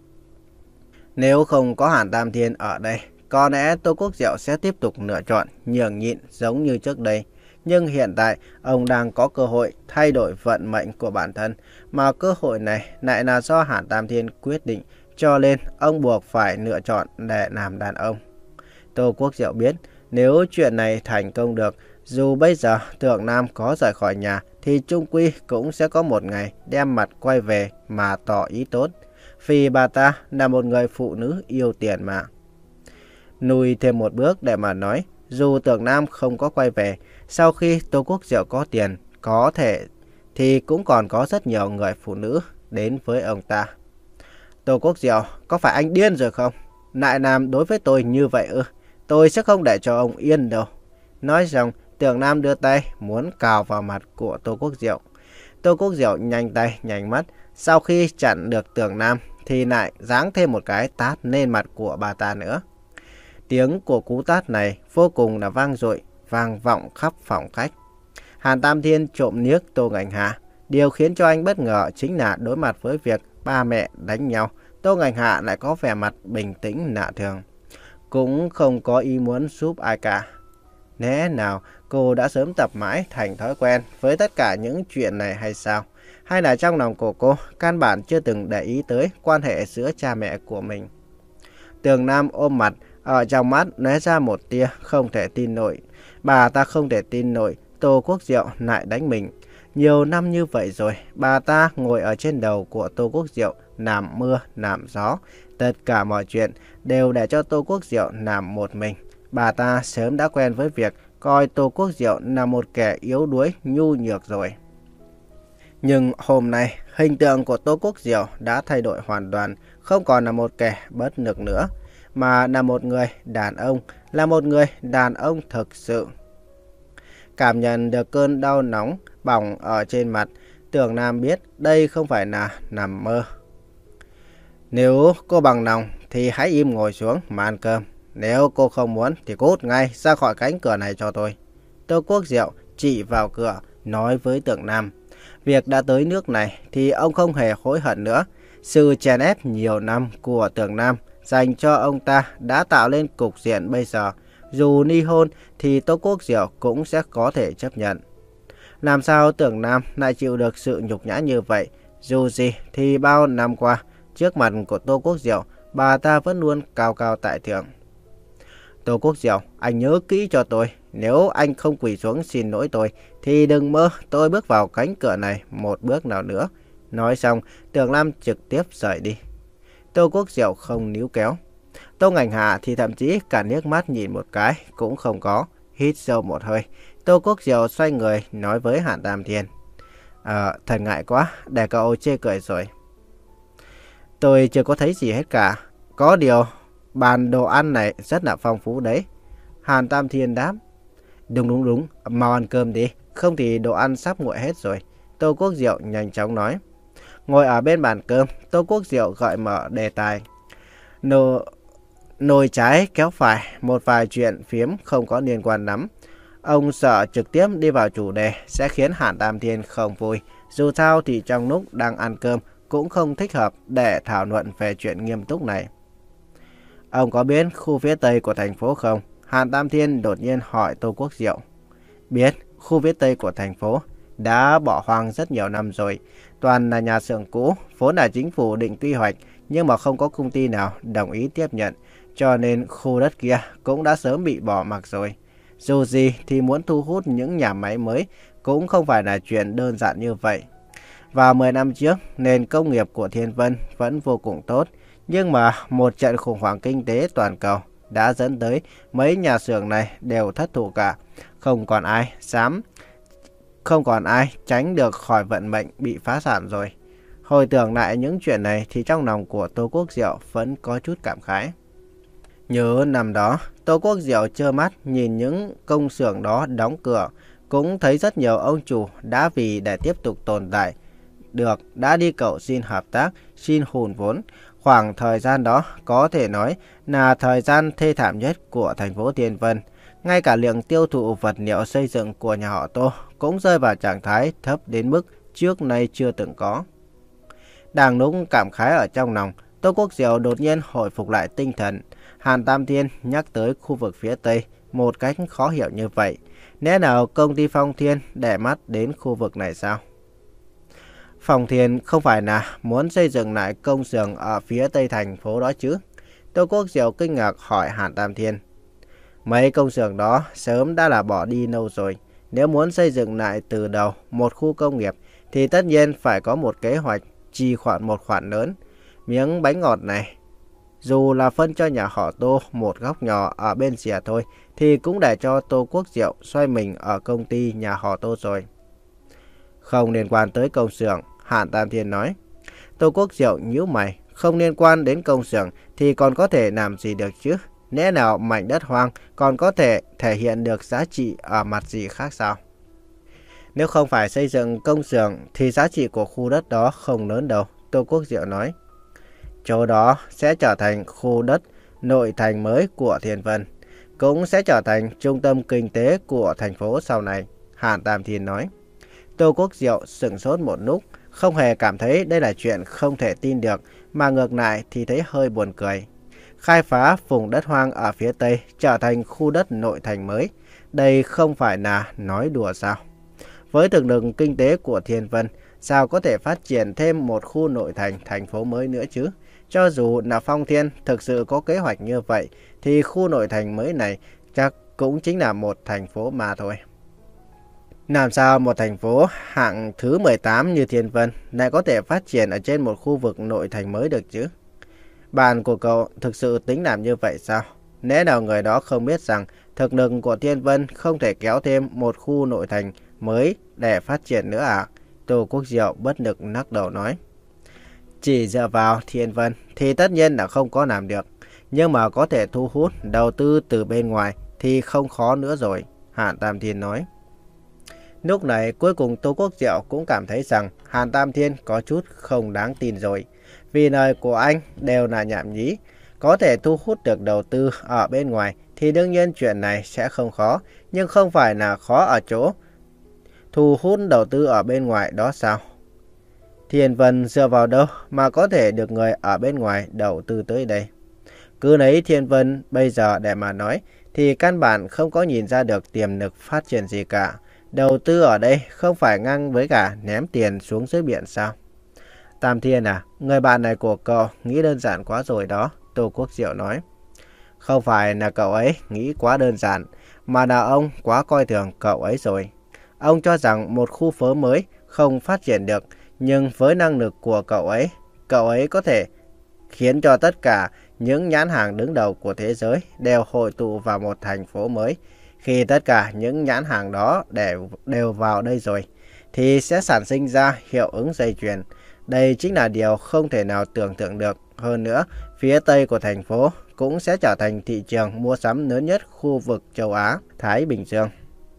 Nếu không có Hàn Tam Thiên ở đây, có lẽ Tô Quốc Diệu sẽ tiếp tục lựa chọn nhường nhịn giống như trước đây. Nhưng hiện tại, ông đang có cơ hội thay đổi vận mệnh của bản thân, mà cơ hội này lại là do Hàn Tam Thiên quyết định, cho nên ông buộc phải lựa chọn để làm đàn ông. Tô Quốc Diệu biết, nếu chuyện này thành công được, dù bây giờ Tưởng Nam có rời khỏi nhà, thì chung quy cũng sẽ có một ngày đem mặt quay về mà tỏ ý tốt. Vì bà ta là một người phụ nữ yêu tiền mà. Lùi thêm một bước để mà nói, dù Tưởng Nam không có quay về, sau khi Tô Quốc Diệu có tiền, có thể thì cũng còn có rất nhiều người phụ nữ đến với ông ta. Tô Quốc Diệu, có phải anh điên rồi không? Lại làm đối với tôi như vậy ư? Tôi sẽ không để cho ông yên đâu. Nói xong, Tưởng Nam đưa tay muốn cào vào mặt của Tô Quốc Diệu. Tô Quốc Diệu nhanh tay nhanh mắt, sau khi chặn được Tưởng Nam thì lại giáng thêm một cái tát lên mặt của bà ta nữa. Tiếng của cú tát này vô cùng là vang dội, vang vọng khắp phòng khách. Hàn Tam Thiên trộm liếc Tô Ngạnh Hạ. Điều khiến cho anh bất ngờ chính là đối mặt với việc ba mẹ đánh nhau, Tô Ngạnh Hạ lại có vẻ mặt bình tĩnh lạ thường, cũng không có ý muốn giúp ai cả. Lẽ nào cô đã sớm tập mãi thành thói quen với tất cả những chuyện này hay sao? Hay là trong lòng của cô căn bản chưa từng để ý tới quan hệ giữa cha mẹ của mình? Tưởng Nam ôm mặt, ở trong mắt lóe ra một tia không thể tin nổi. Bà ta không thể tin nổi Tô Quốc Diệu lại đánh mình. Nhiều năm như vậy rồi, bà ta ngồi ở trên đầu của Tô Quốc Diệu, làm mưa, làm gió. Tất cả mọi chuyện đều để cho Tô Quốc Diệu làm một mình. Bà ta sớm đã quen với việc coi Tô Quốc Diệu là một kẻ yếu đuối, nhu nhược rồi. Nhưng hôm nay, hình tượng của Tô Quốc Diệu đã thay đổi hoàn toàn, không còn là một kẻ bất lực nữa, mà là một người đàn ông, là một người đàn ông thực sự. Cảm nhận được cơn đau nóng, bỏng ở trên mặt, Tưởng Nam biết đây không phải là nằm mơ. Nếu cô bằng lòng thì hãy im ngồi xuống mà ăn cơm. Nếu cô không muốn thì cút ngay ra khỏi cánh cửa này cho tôi. Tô Quốc Diệu chỉ vào cửa, nói với Tưởng Nam. Việc đã tới nước này thì ông không hề hối hận nữa. Sự chèn ép nhiều năm của Tưởng Nam dành cho ông ta đã tạo lên cục diện bây giờ. Dù ly hôn thì Tô Quốc Diệu cũng sẽ có thể chấp nhận. Làm sao Tưởng Nam lại chịu được sự nhục nhã như vậy? Dù gì thì bao năm qua, trước mặt của Tô Quốc Diệu, bà ta vẫn luôn cao cao tại thượng. Tô Quốc Diệu, anh nhớ kỹ cho tôi. Nếu anh không quỳ xuống xin lỗi tôi, thì đừng mơ tôi bước vào cánh cửa này một bước nào nữa. Nói xong, Tưởng Nam trực tiếp rời đi. Tô Quốc Diệu không níu kéo. Tô Ngành Hạ thì thậm chí cả liếc mắt nhìn một cái cũng không có. Hít sâu một hơi, Tô Quốc Diệu xoay người nói với Hàn Tam Thiên. Ờ, thật ngại quá, để cậu chê cười rồi. Tôi chưa có thấy gì hết cả. Có điều, bàn đồ ăn này rất là phong phú đấy. Hàn Tam Thiên đáp. Đúng đúng đúng, mau ăn cơm đi, không thì đồ ăn sắp nguội hết rồi. Tô Quốc Diệu nhanh chóng nói. Ngồi ở bên bàn cơm, Tô Quốc Diệu gợi mở đề tài. Nô... Nồi trái kéo phải, một vài chuyện phiếm không có liên quan lắm. Ông sợ trực tiếp đi vào chủ đề sẽ khiến Hàn Tam Thiên không vui. Dù sao thì trong lúc đang ăn cơm cũng không thích hợp để thảo luận về chuyện nghiêm túc này. Ông có biết khu phía Tây của thành phố không? Hàn Tam Thiên đột nhiên hỏi Tô Quốc Diệu. Biết, khu phía Tây của thành phố đã bỏ hoang rất nhiều năm rồi. Toàn là nhà xưởng cũ, vốn là chính phủ định quy hoạch, nhưng mà không có công ty nào đồng ý tiếp nhận. Cho nên khu đất kia cũng đã sớm bị bỏ mặc rồi. Dù gì thì muốn thu hút những nhà máy mới cũng không phải là chuyện đơn giản như vậy. Vào mười năm trước, nền công nghiệp của Thiên Vân vẫn vô cùng tốt. Nhưng mà một trận khủng hoảng kinh tế toàn cầu đã dẫn tới mấy nhà xưởng này đều thất thủ cả. Không còn ai dám, không còn ai tránh được khỏi vận mệnh bị phá sản rồi. Hồi tưởng lại những chuyện này thì trong lòng của Tô Quốc Diệu vẫn có chút cảm khái. Nhớ năm đó, Tô Quốc Diệu trơ mắt nhìn những công xưởng đó đóng cửa, cũng thấy rất nhiều ông chủ đã vì để tiếp tục tồn tại được đã đi cầu xin hợp tác, xin hùn vốn. Khoảng thời gian đó có thể nói là thời gian thê thảm nhất của thành phố Thiên Vân. Ngay cả lượng tiêu thụ vật liệu xây dựng của nhà họ Tô cũng rơi vào trạng thái thấp đến mức trước nay chưa từng có. Đang lúc cảm khái ở trong lòng, Tô Quốc Diệu đột nhiên hồi phục lại tinh thần. Hàn Tam Thiên nhắc tới khu vực phía Tây một cách khó hiểu như vậy. Lẽ nào công ty Phong Thiên để mắt đến khu vực này sao? Phong Thiên không phải là muốn xây dựng lại công xưởng ở phía Tây thành phố đó chứ? Tô Quốc Diệu kinh ngạc hỏi Hàn Tam Thiên. Mấy công xưởng đó sớm đã là bỏ đi lâu rồi. Nếu muốn xây dựng lại từ đầu một khu công nghiệp thì tất nhiên phải có một kế hoạch chi khoản một khoản lớn. Miếng bánh ngọt này, dù là phân cho nhà họ Tô một góc nhỏ ở bên rìa thôi, thì cũng để cho Tô Quốc Diệu xoay mình ở công ty nhà họ Tô rồi. Không liên quan tới công xưởng, Hàn Tam Thiên nói. Tô Quốc Diệu nhíu mày, không liên quan đến công xưởng thì còn có thể làm gì được chứ? Lẽ nào mảnh đất hoang còn có thể thể hiện được giá trị ở mặt gì khác sao? Nếu không phải xây dựng công xưởng thì giá trị của khu đất đó không lớn đâu, Tô Quốc Diệu nói. Chỗ đó sẽ trở thành khu đất nội thành mới của Thiên Vân, cũng sẽ trở thành trung tâm kinh tế của thành phố sau này, Hàn Tam Thiên nói. Tô Quốc Diệu sững sốt một lúc, không hề cảm thấy đây là chuyện không thể tin được, mà ngược lại thì thấy hơi buồn cười. Khai phá vùng đất hoang ở phía Tây trở thành khu đất nội thành mới, đây không phải là nói đùa sao? Với thực lực kinh tế của Thiên Vân, sao có thể phát triển thêm một khu nội thành thành phố mới nữa chứ? Cho dù là Phong Thiên thực sự có kế hoạch như vậy, thì khu nội thành mới này chắc cũng chính là một thành phố mà thôi. Làm sao một thành phố hạng thứ mười tám như Thiên Vân lại có thể phát triển ở trên một khu vực nội thành mới được chứ? Bạn của cậu thực sự tính làm như vậy sao? Lẽ nào người đó không biết rằng thực lực của Thiên Vân không thể kéo thêm một khu nội thành mới để phát triển nữa à? Tô Quốc Diệu bất lực lắc đầu nói. Chỉ dựa vào Thiên Vân thì tất nhiên là không có làm được. Nhưng mà có thể thu hút đầu tư từ bên ngoài thì không khó nữa rồi, Hàn Tam Thiên nói. Lúc này cuối cùng Tô Quốc Diệu cũng cảm thấy rằng Hàn Tam Thiên có chút không đáng tin rồi. Vì lời của anh đều là nhảm nhí. Có thể thu hút được đầu tư ở bên ngoài thì đương nhiên chuyện này sẽ không khó. Nhưng không phải là khó ở chỗ thu hút đầu tư ở bên ngoài đó sao? Thiên Vân dựa vào đâu mà có thể được người ở bên ngoài đầu tư tới đây? Cứ lấy Thiên Vân bây giờ để mà nói thì căn bản không có nhìn ra được tiềm lực phát triển gì cả. Đầu tư ở đây không phải ngang với cả ném tiền xuống dưới biển sao? Tam Thiên à, người bạn này của cậu nghĩ đơn giản quá rồi đó, Tô Quốc Diệu nói. Không phải là cậu ấy nghĩ quá đơn giản, mà là ông quá coi thường cậu ấy rồi. Ông cho rằng một khu phố mới không phát triển được, nhưng với năng lực của cậu ấy, cậu ấy có thể khiến cho tất cả những nhãn hàng đứng đầu của thế giới đều hội tụ vào một thành phố mới. Khi tất cả những nhãn hàng đó đều, đều vào đây rồi, thì sẽ sản sinh ra hiệu ứng dây chuyền. Đây chính là điều không thể nào tưởng tượng được. Hơn nữa, phía Tây của thành phố cũng sẽ trở thành thị trường mua sắm lớn nhất khu vực châu Á, Thái Bình Dương.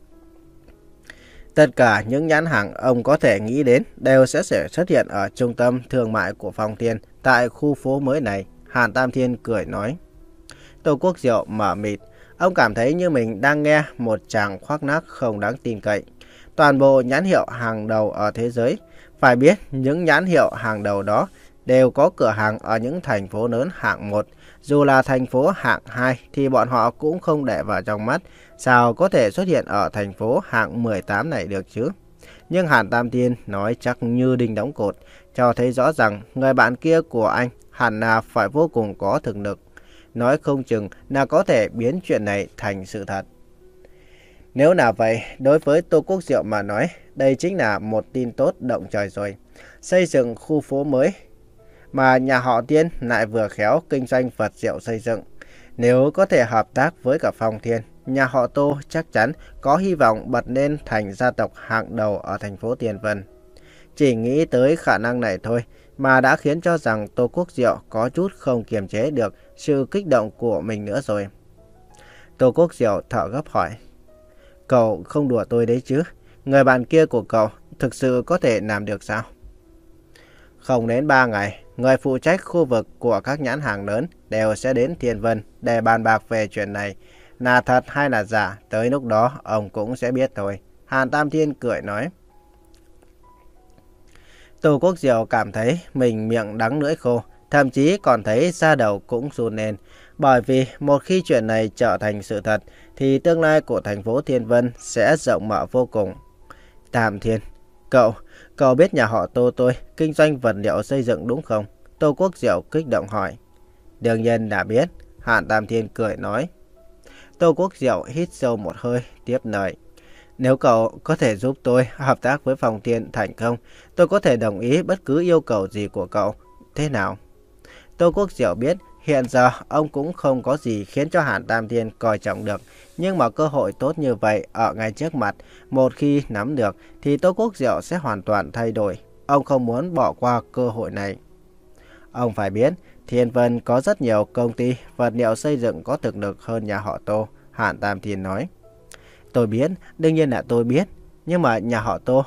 Tất cả những nhãn hàng ông có thể nghĩ đến đều sẽ xuất hiện ở trung tâm thương mại của Phong Thiên tại khu phố mới này, Hàn Tam Thiên cười nói. Tô Quốc Diệu mở mịt, ông cảm thấy như mình đang nghe một tràng khoác lác không đáng tin cậy. Toàn bộ nhãn hiệu hàng đầu ở thế giới, phải biết những nhãn hiệu hàng đầu đó đều có cửa hàng ở những thành phố lớn hạng một. Dù là thành phố hạng hai thì bọn họ cũng không để vào trong mắt, sao có thể xuất hiện ở thành phố hạng mười tám này được chứ? Nhưng Hàn Tam Thiên nói chắc như đinh đóng cột, cho thấy rõ rằng người bạn kia của anh hẳn là phải vô cùng có thực lực. Nói không chừng là có thể biến chuyện này thành sự thật. Nếu là vậy, đối với Tô Quốc Diệu mà nói, đây chính là một tin tốt động trời rồi. Xây dựng khu phố mới, mà nhà họ Tiên lại vừa khéo kinh doanh vật liệu xây dựng. Nếu có thể hợp tác với cả Phong Thiên, nhà họ Tô chắc chắn có hy vọng bật lên thành gia tộc hạng đầu ở thành phố Tiền Vân. Chỉ nghĩ tới khả năng này thôi mà đã khiến cho rằng Tô Quốc Diệu có chút không kiềm chế được sự kích động của mình nữa rồi. Tô Quốc Diệu thở gấp hỏi. Cậu không đùa tôi đấy chứ? Người bạn kia của cậu thực sự có thể làm được sao? Không đến ba ngày, người phụ trách khu vực của các nhãn hàng lớn đều sẽ đến Thiên Vân để bàn bạc về chuyện này. Là thật hay là giả, tới lúc đó ông cũng sẽ biết thôi. Hàn Tam Thiên cười nói. Tô Quốc Diệu cảm thấy mình miệng đắng lưỡi khô, thậm chí còn thấy da đầu cũng run lên. Bởi vì một khi chuyện này trở thành sự thật, thì tương lai của thành phố Thiên Vân sẽ rộng mở vô cùng. Tam Thiên, cậu, cậu biết nhà họ Tô tôi kinh doanh vật liệu xây dựng đúng không? Tô Quốc Diệu kích động hỏi. Đương nhiên đã biết, Hàn Tam Thiên cười nói. Tô Quốc Diệu hít sâu một hơi, tiếp lời. Nếu cậu có thể giúp tôi hợp tác với Phong Thiên thành công, tôi có thể đồng ý bất cứ yêu cầu gì của cậu. Thế nào? Tô Quốc Diệu biết hiện giờ ông cũng không có gì khiến cho Hàn Tam Thiên coi trọng được. Nhưng mà cơ hội tốt như vậy ở ngay trước mặt, một khi nắm được thì Tô Quốc Diệu sẽ hoàn toàn thay đổi. Ông không muốn bỏ qua cơ hội này. Ông phải biết, Thiên Vân có rất nhiều công ty vật liệu xây dựng có thực lực hơn nhà họ Tô, Hàn Tam Thiên nói. Tôi biết, đương nhiên là tôi biết. Nhưng mà nhà họ Tô...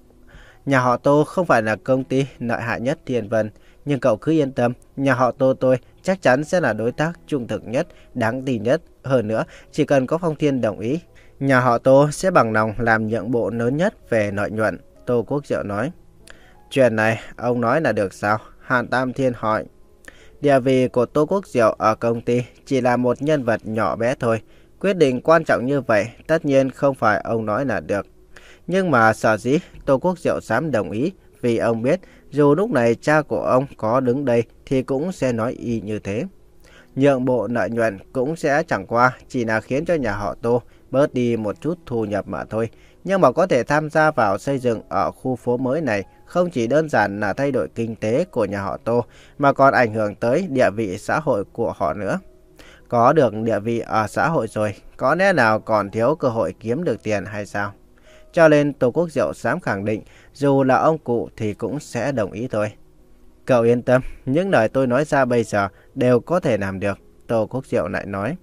Nhà họ Tô không phải là công ty lợi hại nhất Thiên Vân. Nhưng cậu cứ yên tâm, nhà họ Tô tôi chắc chắn sẽ là đối tác trung thực nhất, đáng tin nhất. Hơn nữa, chỉ cần có Phong Thiên đồng ý, nhà họ Tô sẽ bằng lòng làm nhượng bộ lớn nhất về lợi nhuận, Tô Quốc Diệu nói. Chuyện này, ông nói là được sao? Hàn Tam Thiên hỏi. Địa vị của Tô Quốc Diệu ở công ty chỉ là một nhân vật nhỏ bé thôi. Quyết định quan trọng như vậy, tất nhiên không phải ông nói là được. Nhưng mà sở dĩ Tô Quốc Diệu dám đồng ý, vì ông biết dù lúc này cha của ông có đứng đây thì cũng sẽ nói y như thế. Nhượng bộ lợi nhuận cũng sẽ chẳng qua chỉ là khiến cho nhà họ Tô bớt đi một chút thu nhập mà thôi. Nhưng mà có thể tham gia vào xây dựng ở khu phố mới này không chỉ đơn giản là thay đổi kinh tế của nhà họ Tô mà còn ảnh hưởng tới địa vị xã hội của họ nữa. Có được địa vị ở xã hội rồi, có lẽ nào còn thiếu cơ hội kiếm được tiền hay sao? Cho nên Tô Quốc Diệu dám khẳng định dù là ông cụ thì cũng sẽ đồng ý thôi. Cậu yên tâm, những lời tôi nói ra bây giờ đều có thể làm được, Tô Quốc Diệu lại nói.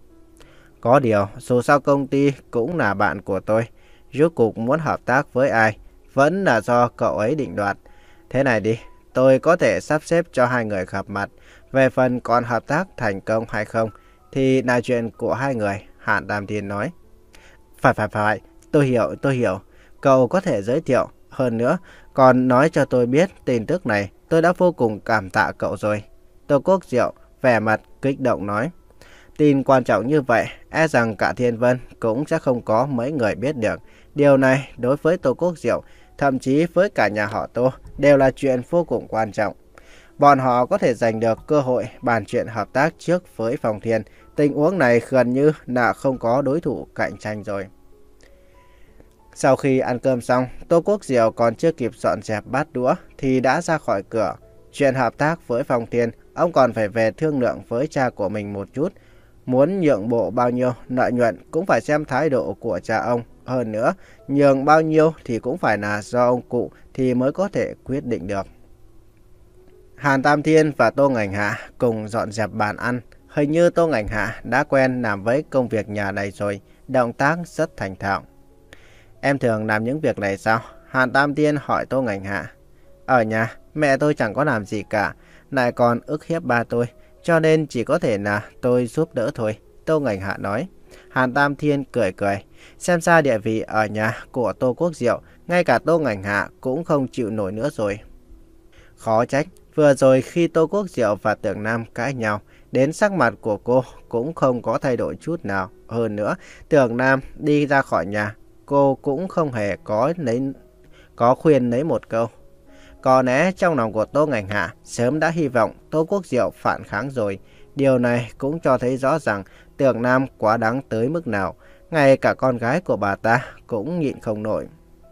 Có điều, dù sao công ty cũng là bạn của tôi. Rốt cuộc muốn hợp tác với ai, vẫn là do cậu ấy định đoạt. Thế này đi, tôi có thể sắp xếp cho hai người gặp mặt. Về phần còn hợp tác thành công hay không, thì là chuyện của hai người, Hàn Tam Thiên nói. Phải phải phải, tôi hiểu, tôi hiểu. Cậu có thể giới thiệu. Hơn nữa, còn nói cho tôi biết tin tức này, tôi đã vô cùng cảm tạ cậu rồi. Tô Quốc Diệu vẻ mặt kích động nói. Tin quan trọng như vậy, e rằng cả Thiên Vân cũng sẽ không có mấy người biết được. Điều này đối với Tô Quốc Diệu, thậm chí với cả nhà họ Tô, đều là chuyện vô cùng quan trọng. Bọn họ có thể giành được cơ hội bàn chuyện hợp tác trước với Phong Thiên. Tình huống này gần như là không có đối thủ cạnh tranh rồi. Sau khi ăn cơm xong, Tô Quốc Diệu còn chưa kịp dọn dẹp bát đũa thì đã ra khỏi cửa. Chuyện hợp tác với Phong Thiên, ông còn phải về thương lượng với cha của mình một chút. Muốn nhượng bộ bao nhiêu lợi nhuận cũng phải xem thái độ của cha ông. Hơn nữa, nhường bao nhiêu thì cũng phải là do ông cụ thì mới có thể quyết định được. Hàn Tam Thiên và Tô Ngành Hạ cùng dọn dẹp bàn ăn. Hình như Tô Ngành Hạ đã quen làm với công việc nhà này rồi, động tác rất thành thạo. Em thường làm những việc này sao? Hàn Tam Thiên hỏi Tô Ngành Hạ. Ở nhà, mẹ tôi chẳng có làm gì cả, lại còn ức hiếp ba tôi, cho nên chỉ có thể là tôi giúp đỡ thôi, Tô Ngành Hạ nói. Hàn Tam Thiên cười cười, xem ra địa vị ở nhà của Tô Quốc Diệu, ngay cả Tô Ngành Hạ cũng không chịu nổi nữa rồi. Khó trách, vừa rồi khi Tô Quốc Diệu và Tưởng Nam cãi nhau, đến sắc mặt của cô cũng không có thay đổi chút nào. Hơn nữa, Tưởng Nam đi ra khỏi nhà, cô cũng không hề có lấy có khuyên lấy một câu. Có lẽ trong lòng của Tô Ngành Hạ sớm đã hy vọng Tô Quốc Diệu phản kháng rồi. Điều này cũng cho thấy rõ rằng Tưởng Nam quá đáng tới mức nào. Ngay cả con gái của bà ta cũng nhịn không nổi.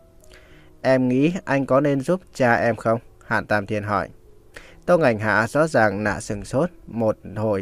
Em nghĩ anh có nên giúp cha em không? Hàn Tam Thiên hỏi. Tô Ngành Hạ rõ ràng là sừng sốt một hồi.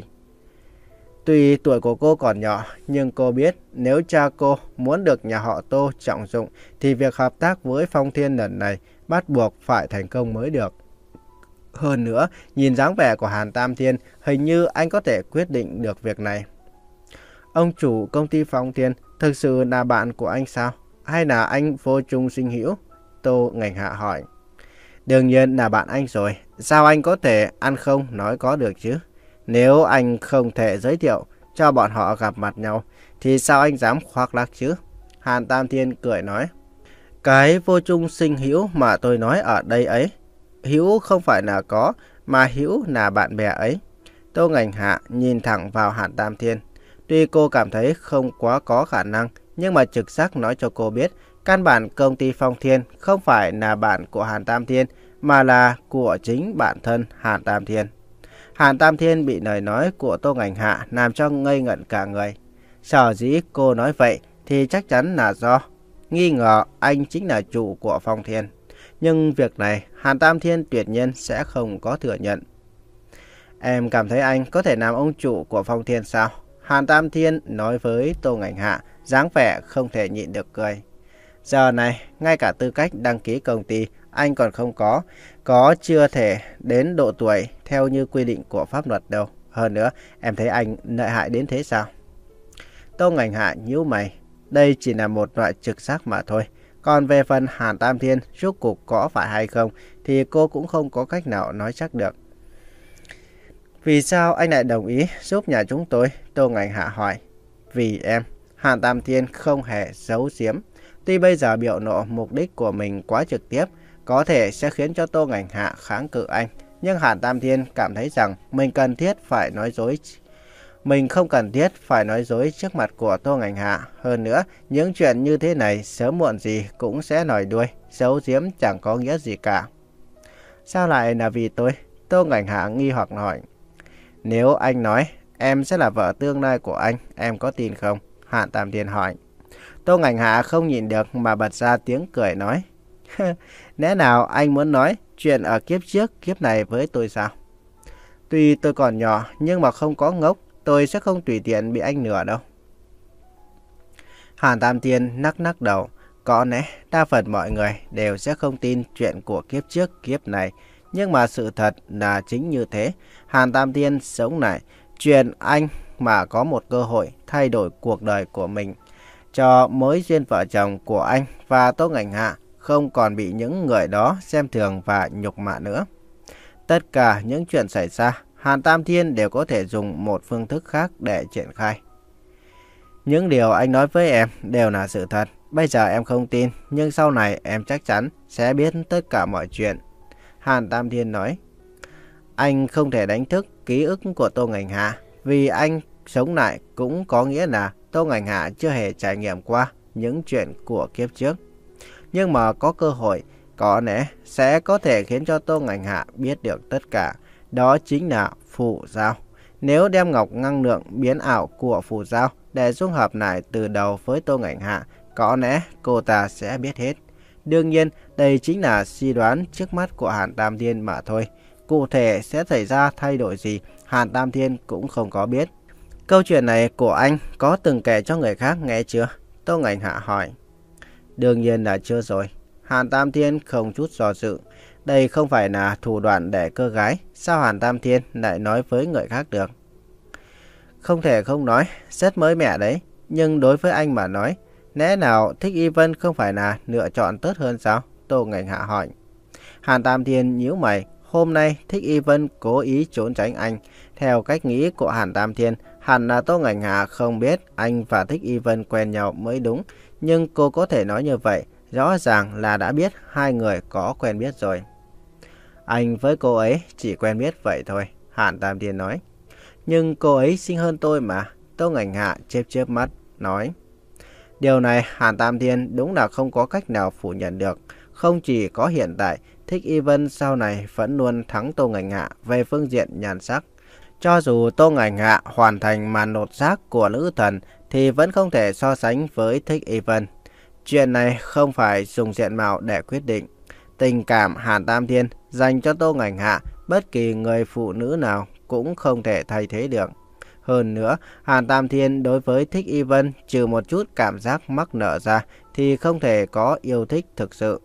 Tuy tuổi của cô còn nhỏ, nhưng cô biết nếu cha cô muốn được nhà họ Tô trọng dụng thì việc hợp tác với Phong Thiên lần này bắt buộc phải thành công mới được. Hơn nữa, nhìn dáng vẻ của Hàn Tam Thiên, hình như anh có thể quyết định được việc này. Ông chủ công ty Phong Thiên thực sự là bạn của anh sao? Hay là anh vô chung sinh hữu? Tô Ngành Hạ hỏi. Đương nhiên là bạn anh rồi. Sao anh có thể ăn không nói có được chứ? Nếu anh không thể giới thiệu cho bọn họ gặp mặt nhau, thì sao anh dám khoác lác chứ? Hàn Tam Thiên cười nói. Cái vô chung sinh hữu mà tôi nói ở đây ấy, hữu không phải là có, mà hữu là bạn bè ấy. Tô Ngành Hạ nhìn thẳng vào Hàn Tam Thiên. Tuy cô cảm thấy không quá có khả năng, nhưng mà trực giác nói cho cô biết, căn bản công ty Phong Thiên không phải là bạn của Hàn Tam Thiên, mà là của chính bản thân Hàn Tam Thiên. Hàn Tam Thiên bị lời nói của Tô Ngành Hạ làm cho ngây ngẩn cả người. Sở dĩ cô nói vậy thì chắc chắn là do nghi ngờ anh chính là chủ của Phong Thiên. Nhưng việc này Hàn Tam Thiên tuyệt nhiên sẽ không có thừa nhận. Em cảm thấy anh có thể làm ông chủ của Phong Thiên sao? Hàn Tam Thiên nói với Tô Ngành Hạ, dáng vẻ không thể nhịn được cười. Giờ này, ngay cả tư cách đăng ký công ty anh còn không có, có chưa thể đến độ tuổi theo như quy định của pháp luật đâu. Hơn nữa, em thấy anh lợi hại đến thế sao? Tô Ngành Hạ nhíu mày, đây chỉ là một loại trực giác mà thôi. Còn về phần Hàn Tam Thiên rốt cuộc có phải hay không thì cô cũng không có cách nào nói chắc được. Vì sao anh lại đồng ý giúp nhà chúng tôi? Tô Ngành Hạ hỏi. Vì em. Hàn Tam Thiên không hề giấu giếm. Tuy bây giờ biểu lộ mục đích của mình quá trực tiếp, có thể sẽ khiến cho Tô Ngành Hạ kháng cự anh. Nhưng Hàn Tam Thiên cảm thấy rằng mình cần thiết phải nói dối. Mình không cần thiết phải nói dối trước mặt của Tô Ngành Hạ. Hơn nữa, những chuyện như thế này sớm muộn gì cũng sẽ nổi đuôi. Giấu giếm chẳng có nghĩa gì cả. Sao lại là vì tôi? Tô Ngành Hạ nghi hoặc hỏi. Nếu anh nói em sẽ là vợ tương lai của anh, em có tin không? Hàn Tam Thiên hỏi. Tô Ngành Hạ không nhìn được mà bật ra tiếng cười nói. Lẽ nào anh muốn nói chuyện ở kiếp trước, kiếp này với tôi sao? Tuy tôi còn nhỏ nhưng mà không có ngốc, tôi sẽ không tùy tiện bị anh lừa đâu. Hàn Tam Thiên nắc nắc đầu. Có lẽ đa phần mọi người đều sẽ không tin chuyện của kiếp trước, kiếp này. Nhưng mà sự thật là chính như thế. Hàn Tam Thiên sống lại, chuyện anh mà có một cơ hội thay đổi cuộc đời của mình. Cho mối duyên vợ chồng của anh và Tô Ngành Hạ không còn bị những người đó xem thường và nhục mạ nữa. Tất cả những chuyện xảy ra, Hàn Tam Thiên đều có thể dùng một phương thức khác để triển khai. Những điều anh nói với em đều là sự thật. Bây giờ em không tin, nhưng sau này em chắc chắn sẽ biết tất cả mọi chuyện. Hàn Tam Thiên nói. Anh không thể đánh thức ký ức của Tô Ngành Hạ. Vì anh sống lại cũng có nghĩa là Tô Ngành Hạ chưa hề trải nghiệm qua những chuyện của kiếp trước. Nhưng mà có cơ hội, có lẽ sẽ có thể khiến cho Tô Ngành Hạ biết được tất cả. Đó chính là phù giao. Nếu đem ngọc năng lượng biến ảo của phù giao để dung hợp lại từ đầu với Tô Ngành Hạ, có lẽ cô ta sẽ biết hết. Đương nhiên, đây chính là suy đoán trước mắt của Hàn Tam Thiên mà thôi. Cụ thể sẽ xảy ra thay đổi gì, Hàn Tam Thiên cũng không có biết. Câu chuyện này của anh có từng kể cho người khác nghe chưa? Tô Ngành Hạ hỏi. Đương nhiên là chưa rồi. Hàn Tam Thiên không chút do dự. Đây không phải là thủ đoạn để cơ gái. Sao Hàn Tam Thiên lại nói với người khác được? Không thể không nói, rất mới mẻ đấy. Nhưng đối với anh mà nói, lẽ nào Thích Y Vân không phải là lựa chọn tốt hơn sao? Tô Ngành Hạ hỏi. Hàn Tam Thiên nhíu mày. Hôm nay Thích Y Vân cố ý trốn tránh anh. Theo cách nghĩ của Hàn Tam Thiên, hẳn là Tô Ngành Hạ không biết anh và Thích Y Vân quen nhau mới đúng. Nhưng cô có thể nói như vậy, rõ ràng là đã biết hai người có quen biết rồi. Anh với cô ấy chỉ quen biết vậy thôi, Hàn Tam Thiên nói. Nhưng cô ấy xinh hơn tôi mà, Tô Ngành Hạ chớp chớp mắt, nói. Điều này Hàn Tam Thiên đúng là không có cách nào phủ nhận được. Không chỉ có hiện tại, Thích Y Vân sau này vẫn luôn thắng Tô Ngành Hạ về phương diện nhan sắc. Cho dù Tô Ngành Hạ hoàn thành màn lột xác của nữ thần thì vẫn không thể so sánh với Thích Y Vân. Chuyện này không phải dùng diện mạo để quyết định. Tình cảm Hàn Tam Thiên dành cho Tô Ngành Hạ, bất kỳ người phụ nữ nào cũng không thể thay thế được. Hơn nữa, Hàn Tam Thiên đối với Thích Y Vân trừ một chút cảm giác mắc nợ ra thì không thể có yêu thích thực sự.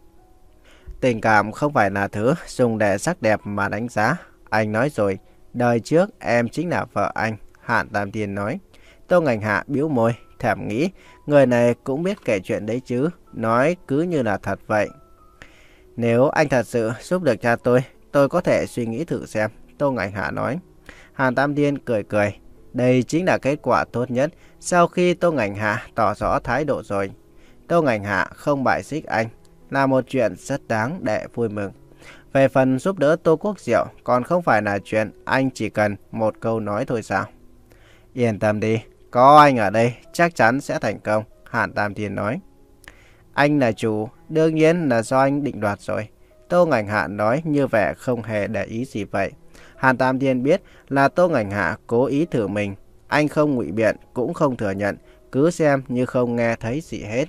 Tình cảm không phải là thứ dùng để sắc đẹp mà đánh giá. Anh nói rồi, đời trước em chính là vợ anh, Hàn Tam Thiên nói. Tô Ngành Hạ bĩu môi, thầm nghĩ, người này cũng biết kể chuyện đấy chứ, nói cứ như là thật vậy. Nếu anh thật sự giúp được cha tôi, tôi có thể suy nghĩ thử xem, Tô Ngành Hạ nói. Hàn Tam Thiên cười cười, đây chính là kết quả tốt nhất sau khi Tô Ngành Hạ tỏ rõ thái độ rồi. Tô Ngành Hạ không bại xích anh, là một chuyện rất đáng để vui mừng. Về phần giúp đỡ Tô Quốc Diệu còn không phải là chuyện anh chỉ cần một câu nói thôi sao? Yên tâm đi, có anh ở đây chắc chắn sẽ thành công, Hàn Tam Thiên nói. Anh là chủ, đương nhiên là do anh định đoạt rồi. Tô Ngành Hạ nói như vẻ không hề để ý gì vậy. Hàn Tam Thiên biết là Tô Ngành Hạ cố ý thử mình. Anh không ngụy biện cũng không thừa nhận, cứ xem như không nghe thấy gì hết.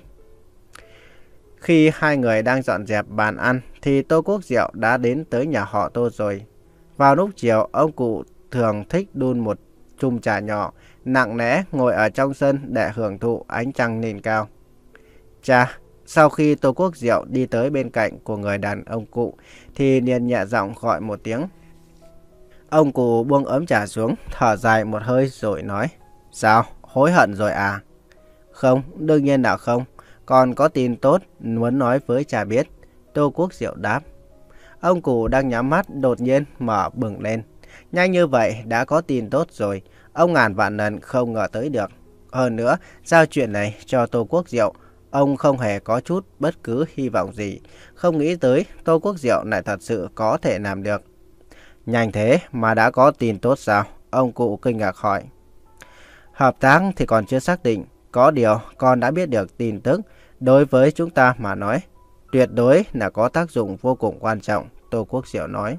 Khi hai người đang dọn dẹp bàn ăn thì Tô Quốc Diệu đã đến tới nhà họ Tô rồi. Vào lúc chiều, ông cụ thường thích đun một chung trà nhỏ, nặng nẽ ngồi ở trong sân để hưởng thụ ánh trăng lên cao. Cha, sau khi Tô Quốc Diệu đi tới bên cạnh của người đàn ông cụ thì liền nhẹ giọng gọi một tiếng. Ông cụ buông ấm trà xuống, thở dài một hơi rồi nói. Sao, hối hận rồi à? Không, đương nhiên là không. Còn có tin tốt muốn nói với cha biết, Tô Quốc Diệu đáp. Ông cụ đang nhắm mắt đột nhiên mở bừng lên. Nhanh như vậy đã có tin tốt rồi, ông ngàn vạn lần không ngờ tới được. Hơn nữa, giao chuyện này cho Tô Quốc Diệu, ông không hề có chút bất cứ hy vọng gì. Không nghĩ tới Tô Quốc Diệu lại thật sự có thể làm được. Nhanh thế mà đã có tin tốt sao? Ông cụ kinh ngạc hỏi. Hợp tác thì còn chưa xác định, có điều con đã biết được tin tức. Đối với chúng ta mà nói, tuyệt đối là có tác dụng vô cùng quan trọng, Tô Quốc Diệu nói.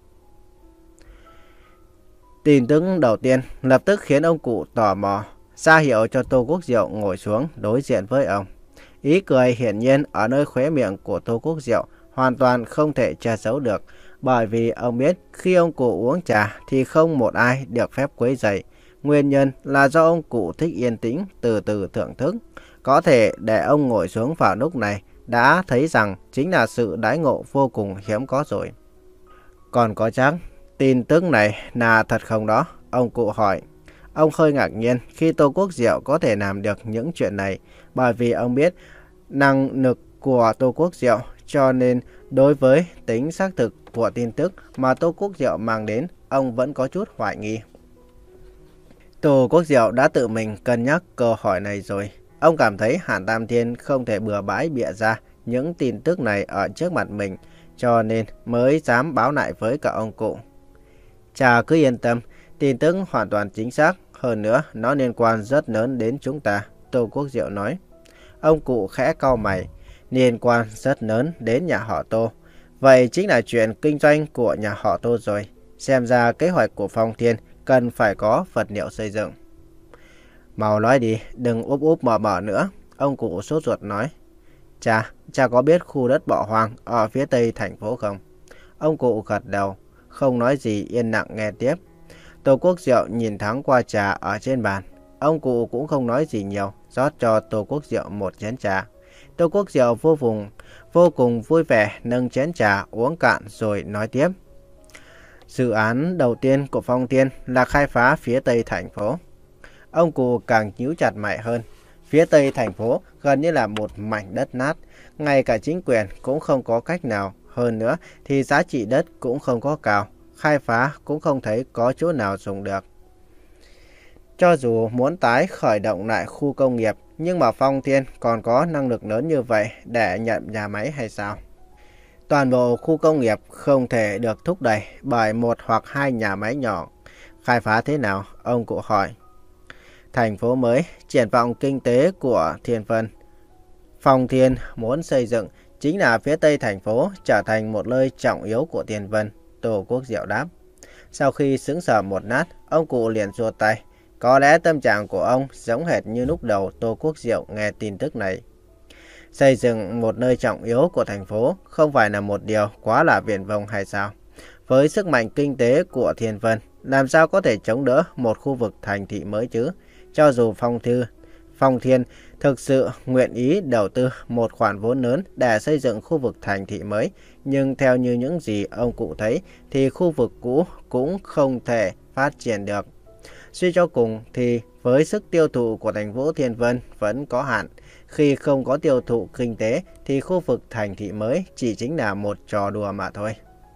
Tin tức đầu tiên lập tức khiến ông cụ tò mò, ra hiệu cho Tô Quốc Diệu ngồi xuống đối diện với ông. Ý cười hiển nhiên ở nơi khóe miệng của Tô Quốc Diệu hoàn toàn không thể che giấu được, bởi vì ông biết khi ông cụ uống trà thì không một ai được phép quấy rầy. Nguyên nhân là do ông cụ thích yên tĩnh từ từ thưởng thức. Có thể để ông ngồi xuống vào lúc này đã thấy rằng chính là sự đãi ngộ vô cùng hiếm có rồi. Còn có chắc tin tức này là thật không đó? Ông cụ hỏi. Ông hơi ngạc nhiên khi Tô Quốc Diệu có thể làm được những chuyện này, bởi vì ông biết năng lực của Tô Quốc Diệu, cho nên đối với tính xác thực của tin tức mà Tô Quốc Diệu mang đến, ông vẫn có chút hoài nghi. Tô Quốc Diệu đã tự mình cân nhắc câu hỏi này rồi. Ông cảm thấy Hàn Tam Thiên không thể bừa bãi bịa ra những tin tức này ở trước mặt mình, cho nên mới dám báo lại với cả ông cụ. Cha cứ yên tâm, tin tức hoàn toàn chính xác, hơn nữa nó liên quan rất lớn đến chúng ta, Tô Quốc Diệu nói. Ông cụ khẽ cau mày, liên quan rất lớn đến nhà họ Tô. Vậy chính là chuyện kinh doanh của nhà họ Tô rồi. Xem ra kế hoạch của Phong Thiên cần phải có vật liệu xây dựng. Mau nói đi, đừng úp úp mở mở nữa. Ông cụ sốt ruột nói. Cha, cha có biết khu đất bỏ hoang ở phía tây thành phố không? Ông cụ gật đầu, không nói gì, yên lặng nghe tiếp. Tô Quốc Diệu nhìn thoáng qua trà ở trên bàn. Ông cụ cũng không nói gì nhiều, rót cho Tô Quốc Diệu một chén trà. Tô Quốc Diệu vô cùng, vô cùng vui vẻ nâng chén trà uống cạn rồi nói tiếp. Dự án đầu tiên của Phong Thiên là khai phá phía tây thành phố. Ông cụ càng nhíu chặt mày hơn. Phía tây thành phố gần như là một mảnh đất nát, ngay cả chính quyền cũng không có cách nào. Hơn nữa thì giá trị đất cũng không có cao, khai phá cũng không thấy có chỗ nào dùng được. Cho dù muốn tái khởi động lại khu công nghiệp, nhưng mà Phong Thiên còn có năng lực lớn như vậy để nhận nhà máy hay sao? Toàn bộ khu công nghiệp không thể được thúc đẩy bởi một hoặc hai nhà máy nhỏ. Khai phá thế nào? Ông cụ hỏi. Thành phố mới, triển vọng kinh tế của Thiên Vân. Phong Thiên muốn xây dựng chính là phía tây thành phố trở thành một nơi trọng yếu của Thiên Vân. Tô Quốc Diệu đáp. Sau khi sững sờ một lát, ông cụ liền giơ tay. Có lẽ tâm trạng của ông giống hệt như lúc đầu Tô Quốc Diệu nghe tin tức này. Xây dựng một nơi trọng yếu của thành phố không phải là một điều quá là viển vông hay sao? Với sức mạnh kinh tế của Thiên Vân, làm sao có thể chống đỡ một khu vực thành thị mới chứ? Cho dù Phong Thư, Phong Thiên thực sự nguyện ý đầu tư một khoản vốn lớn để xây dựng khu vực thành thị mới, nhưng theo như những gì ông cụ thấy thì khu vực cũ cũng không thể phát triển được. Suy cho cùng thì với sức tiêu thụ của thành phố Thiên Vân vẫn có hạn. Khi không có tiêu thụ kinh tế thì khu vực thành thị mới chỉ chính là một trò đùa mà thôi.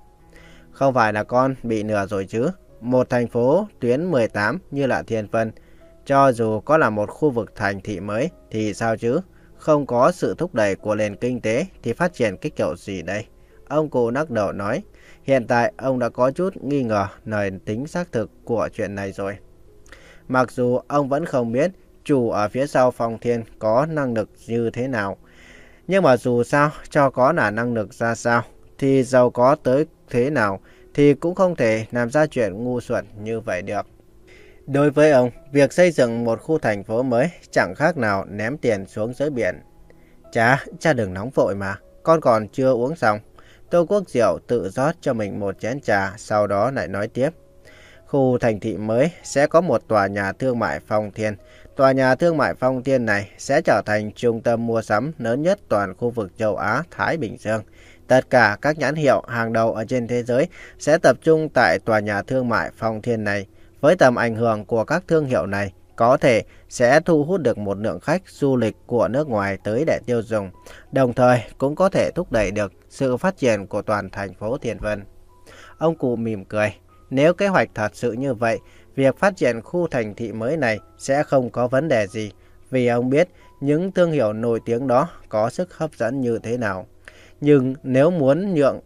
Không phải là con bị lừa rồi chứ. Một thành phố tuyến mười tám như là Thiên Vân, cho dù có là một khu vực thành thị mới thì sao chứ? Không có sự thúc đẩy của nền kinh tế thì phát triển cái kiểu gì đây? Ông cụ lắc đầu nói. Hiện tại ông đã có chút nghi ngờ lời tính xác thực của chuyện này rồi. Mặc dù ông vẫn không biết chủ ở phía sau Phong Thiên có năng lực như thế nào, nhưng mà dù sao cho có là năng lực ra sao thì giàu có tới thế nào thì cũng không thể làm ra chuyện ngu xuẩn như vậy được. Đối với ông, việc xây dựng một khu thành phố mới chẳng khác nào ném tiền xuống dưới biển. Cha, cha đừng nóng vội mà, con còn chưa uống xong. Tô Quốc Diệu tự rót cho mình một chén trà, sau đó lại nói tiếp. Khu thành thị mới sẽ có một tòa nhà thương mại Phong Thiên. Tòa nhà thương mại Phong Thiên này sẽ trở thành trung tâm mua sắm lớn nhất toàn khu vực châu Á, Thái Bình Dương. Tất cả các nhãn hiệu hàng đầu ở trên thế giới sẽ tập trung tại tòa nhà thương mại Phong Thiên này. Với tầm ảnh hưởng của các thương hiệu này, có thể sẽ thu hút được một lượng khách du lịch của nước ngoài tới để tiêu dùng, đồng thời cũng có thể thúc đẩy được sự phát triển của toàn thành phố Thiên Vân. Ông cụ mỉm cười. Nếu kế hoạch thật sự như vậy, việc phát triển khu thành thị mới này sẽ không có vấn đề gì, vì ông biết những thương hiệu nổi tiếng đó có sức hấp dẫn như thế nào. Nhưng nếu muốn nhượng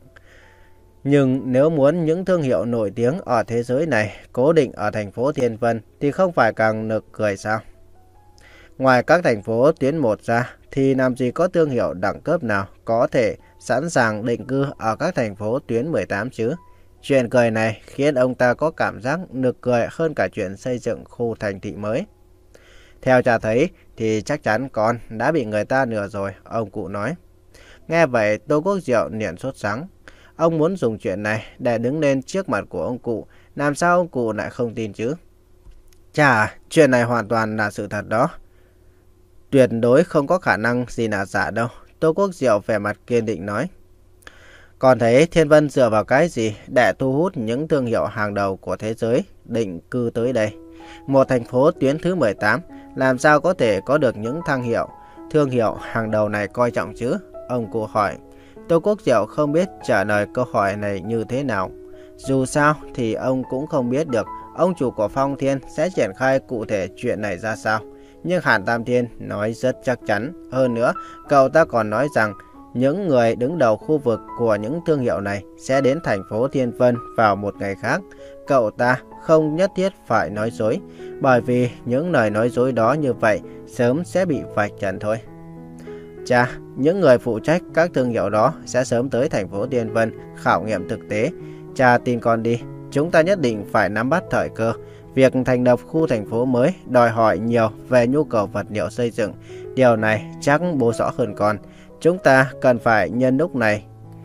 Nhưng nếu muốn những thương hiệu nổi tiếng ở thế giới này cố định ở thành phố Thiên Vân thì không phải càng nực cười sao? Ngoài các thành phố tuyến một ra thì làm gì có thương hiệu đẳng cấp nào có thể sẵn sàng định cư ở các thành phố tuyến mười tám chứ? Chuyện cười này khiến ông ta có cảm giác nực cười hơn cả chuyện xây dựng khu thành thị mới. Theo cha thấy thì chắc chắn con đã bị người ta lừa rồi, ông cụ nói. Nghe vậy Tô Quốc Diệu liền sốt sắng. Ông muốn dùng chuyện này để đứng lên trước mặt của ông cụ, làm sao ông cụ lại không tin chứ? Chà, chuyện này hoàn toàn là sự thật đó. Tuyệt đối không có khả năng gì là giả đâu, Tô Quốc Diệu vẻ mặt kiên định nói. Còn thấy Thiên Vân dựa vào cái gì để thu hút những thương hiệu hàng đầu của thế giới định cư tới đây? Một thành phố tuyến thứ mười tám làm sao có thể có được những thương hiệu, thương hiệu hàng đầu này coi trọng chứ? Ông cụ hỏi. Tô Quốc Diệu không biết trả lời câu hỏi này như thế nào. Dù sao thì ông cũng không biết được ông chủ của Phong Thiên sẽ triển khai cụ thể chuyện này ra sao. Nhưng Hàn Tam Thiên nói rất chắc chắn. Hơn nữa, cậu ta còn nói rằng những người đứng đầu khu vực của những thương hiệu này sẽ đến thành phố Thiên Vân vào một ngày khác. Cậu ta không nhất thiết phải nói dối, bởi vì những lời nói dối đó như vậy sớm sẽ bị vạch trần thôi. Chà, những người phụ trách các thương hiệu đó sẽ sớm tới thành phố Tiên Vân khảo nghiệm thực tế. Cha tin con đi, chúng ta nhất định phải nắm bắt thời cơ. Việc thành lập khu thành phố mới đòi hỏi nhiều về nhu cầu vật liệu xây dựng. Điều này chắc bố rõ hơn con. Chúng ta cần phải nhân lúc này.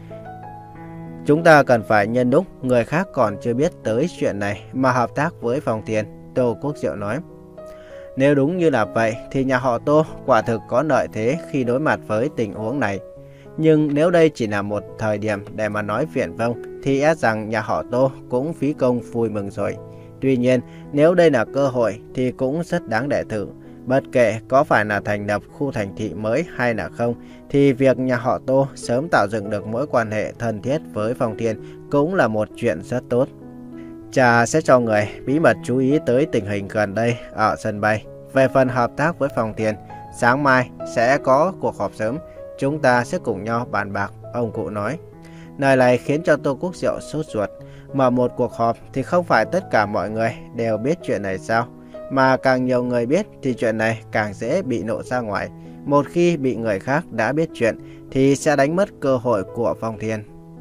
Chúng ta cần phải nhân lúc người khác còn chưa biết tới chuyện này mà hợp tác với Phong Thiên, Tô Quốc Diệu nói. Nếu đúng như là vậy thì nhà họ Tô quả thực có lợi thế khi đối mặt với tình huống này. Nhưng nếu đây chỉ là một thời điểm để mà nói viển vông thì e rằng nhà họ Tô cũng phí công vui mừng rồi. Tuy nhiên, nếu đây là cơ hội thì cũng rất đáng để thử. Bất kể có phải là thành lập khu thành thị mới hay là không, thì việc nhà họ Tô sớm tạo dựng được mối quan hệ thân thiết với Phong Thiên cũng là một chuyện rất tốt. Cha sẽ cho người bí mật chú ý tới tình hình gần đây ở sân bay. Về phần hợp tác với Phong Thiên, sáng mai sẽ có cuộc họp sớm. Chúng ta sẽ cùng nhau bàn bạc, ông cụ nói. Lời này khiến cho Tô Quốc Diệu sốt ruột. Mở một cuộc họp thì không phải tất cả mọi người đều biết chuyện này sao? Mà càng nhiều người biết thì chuyện này càng dễ bị lộ ra ngoài. Một khi bị người khác đã biết chuyện thì sẽ đánh mất cơ hội của Phong Thiên.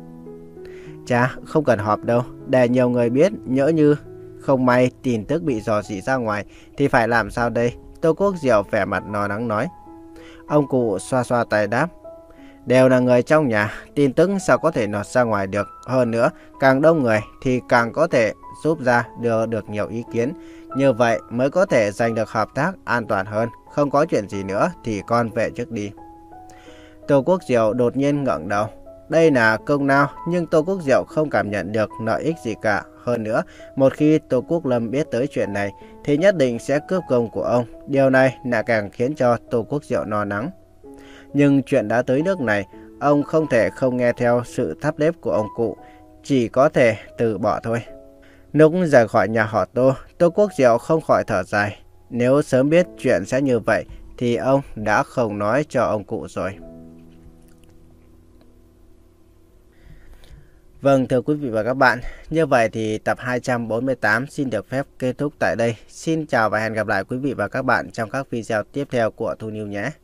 Cha, không cần họp đâu. Để nhiều người biết, nhỡ như không may tin tức bị rò rỉ ra ngoài thì phải làm sao đây? Tô Quốc Diệu vẻ mặt lo lắng nói. Ông cụ xoa xoa tay đáp. Đều là người trong nhà, tin tức sao có thể lọt ra ngoài được. Hơn nữa, càng đông người thì càng có thể giúp ra đưa được nhiều ý kiến. Như vậy mới có thể giành được hợp tác an toàn hơn. Không có chuyện gì nữa thì con về trước đi. Tô Quốc Diệu đột nhiên ngẩng đầu. Đây là công lao, nhưng Tô Quốc Diệu không cảm nhận được lợi ích gì cả. Hơn nữa, một khi Tô Quốc Lâm biết tới chuyện này thì nhất định sẽ cướp công của ông. Điều này lại càng khiến cho Tô Quốc Diệu lo lắng. Nhưng chuyện đã tới nước này, ông không thể không nghe theo sự thắp nếp của ông cụ, chỉ có thể từ bỏ thôi. Lúc rời khỏi nhà họ Tô, Tô Quốc Diệu không khỏi thở dài. Nếu sớm biết chuyện sẽ như vậy thì ông đã không nói cho ông cụ rồi. Vâng, thưa quý vị và các bạn, như vậy thì tập hai trăm bốn mươi tám xin được phép kết thúc tại đây. Xin chào và hẹn gặp lại quý vị và các bạn trong các video tiếp theo của Thu News nhé.